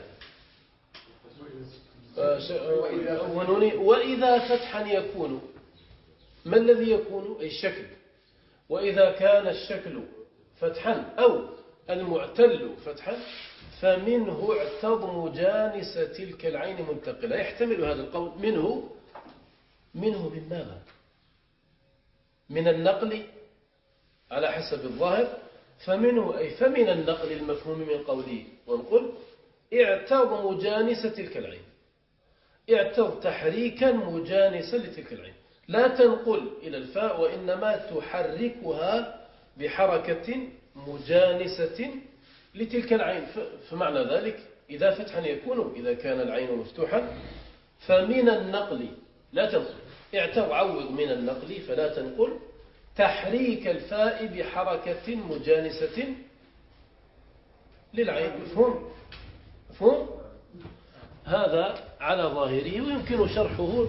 وإذا فتحا يكون، ما الذي يكون؟ أي الشكل. وإذا كان الشكل فتحا أو المعتل فتحا فمنه اعتض مجانس تلك العين منتقلة. يحتمل هذا القول منه من ماذا؟ من النقل على حسب الظاهر، فمنه أي فمن النقل المفهوم من قوله ونقول اعتض مجانسة تلك العين، اعتض تحريكا مجانسا لتلك العين، لا تنقل إلى الفاء وإنما تحركها بحركة مجانسة لتلك العين. فمعنى ذلك إذا فتحا يكون إذا كان العين مفتوحا فمن النقل لا تنقل، اعتض عوض من النقل فلا تنقل تحريك الفاء بحركة مجانسة للعين. مفهوم؟ مفهوم؟ هذا على ظاهره، ويمكن شرحه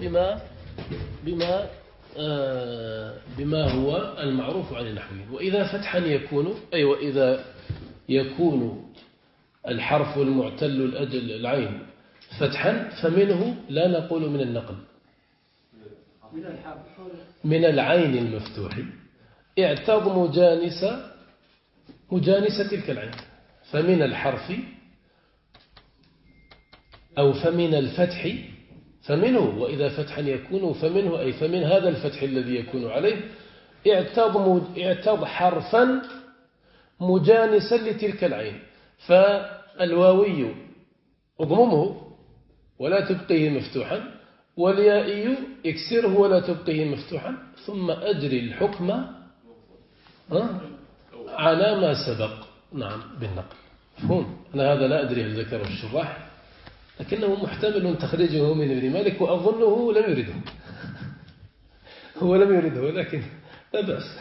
بما هو المعروف عن النحويين. وإذا فتحا يكون، أي وإذا يكون الحرف المعتل الأجل العين فتحا فمنه لا نقول من النقل، من العين المفتوح اعتض مجانسة تلك العين، فمن الحرف أو فمن الفتح فمنه، وإذا فتحا يكون فمنه أي فمن هذا الفتح الذي يكون عليه اعتض حرفا مجانسا لتلك العين. فالواوي اضممه ولا تبقيه مفتوحا، واليائي اكسره ولا تبقيه مفتوحا، ثم أجري الحكم على ما سبق. نعم، بالنقل. مفهوم؟ أنا هذا لا أدري هل ذكره الشراح، لكنه محتمل تخريجه من ابن مالك، وأظنه لم يرده. هو لم يرده، لكن لا بأس.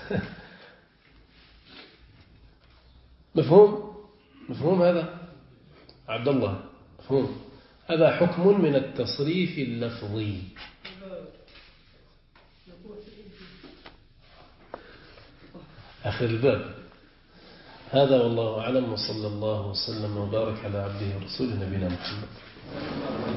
مفهوم؟ مفهوم هذا عبد الله؟ مفهوم؟ هذا حكم من التصريف اللفظي. آخر الباب. هذا والله أعلم، وصلى الله وسلم وبارك على عبده ورسوله نبينا محمد.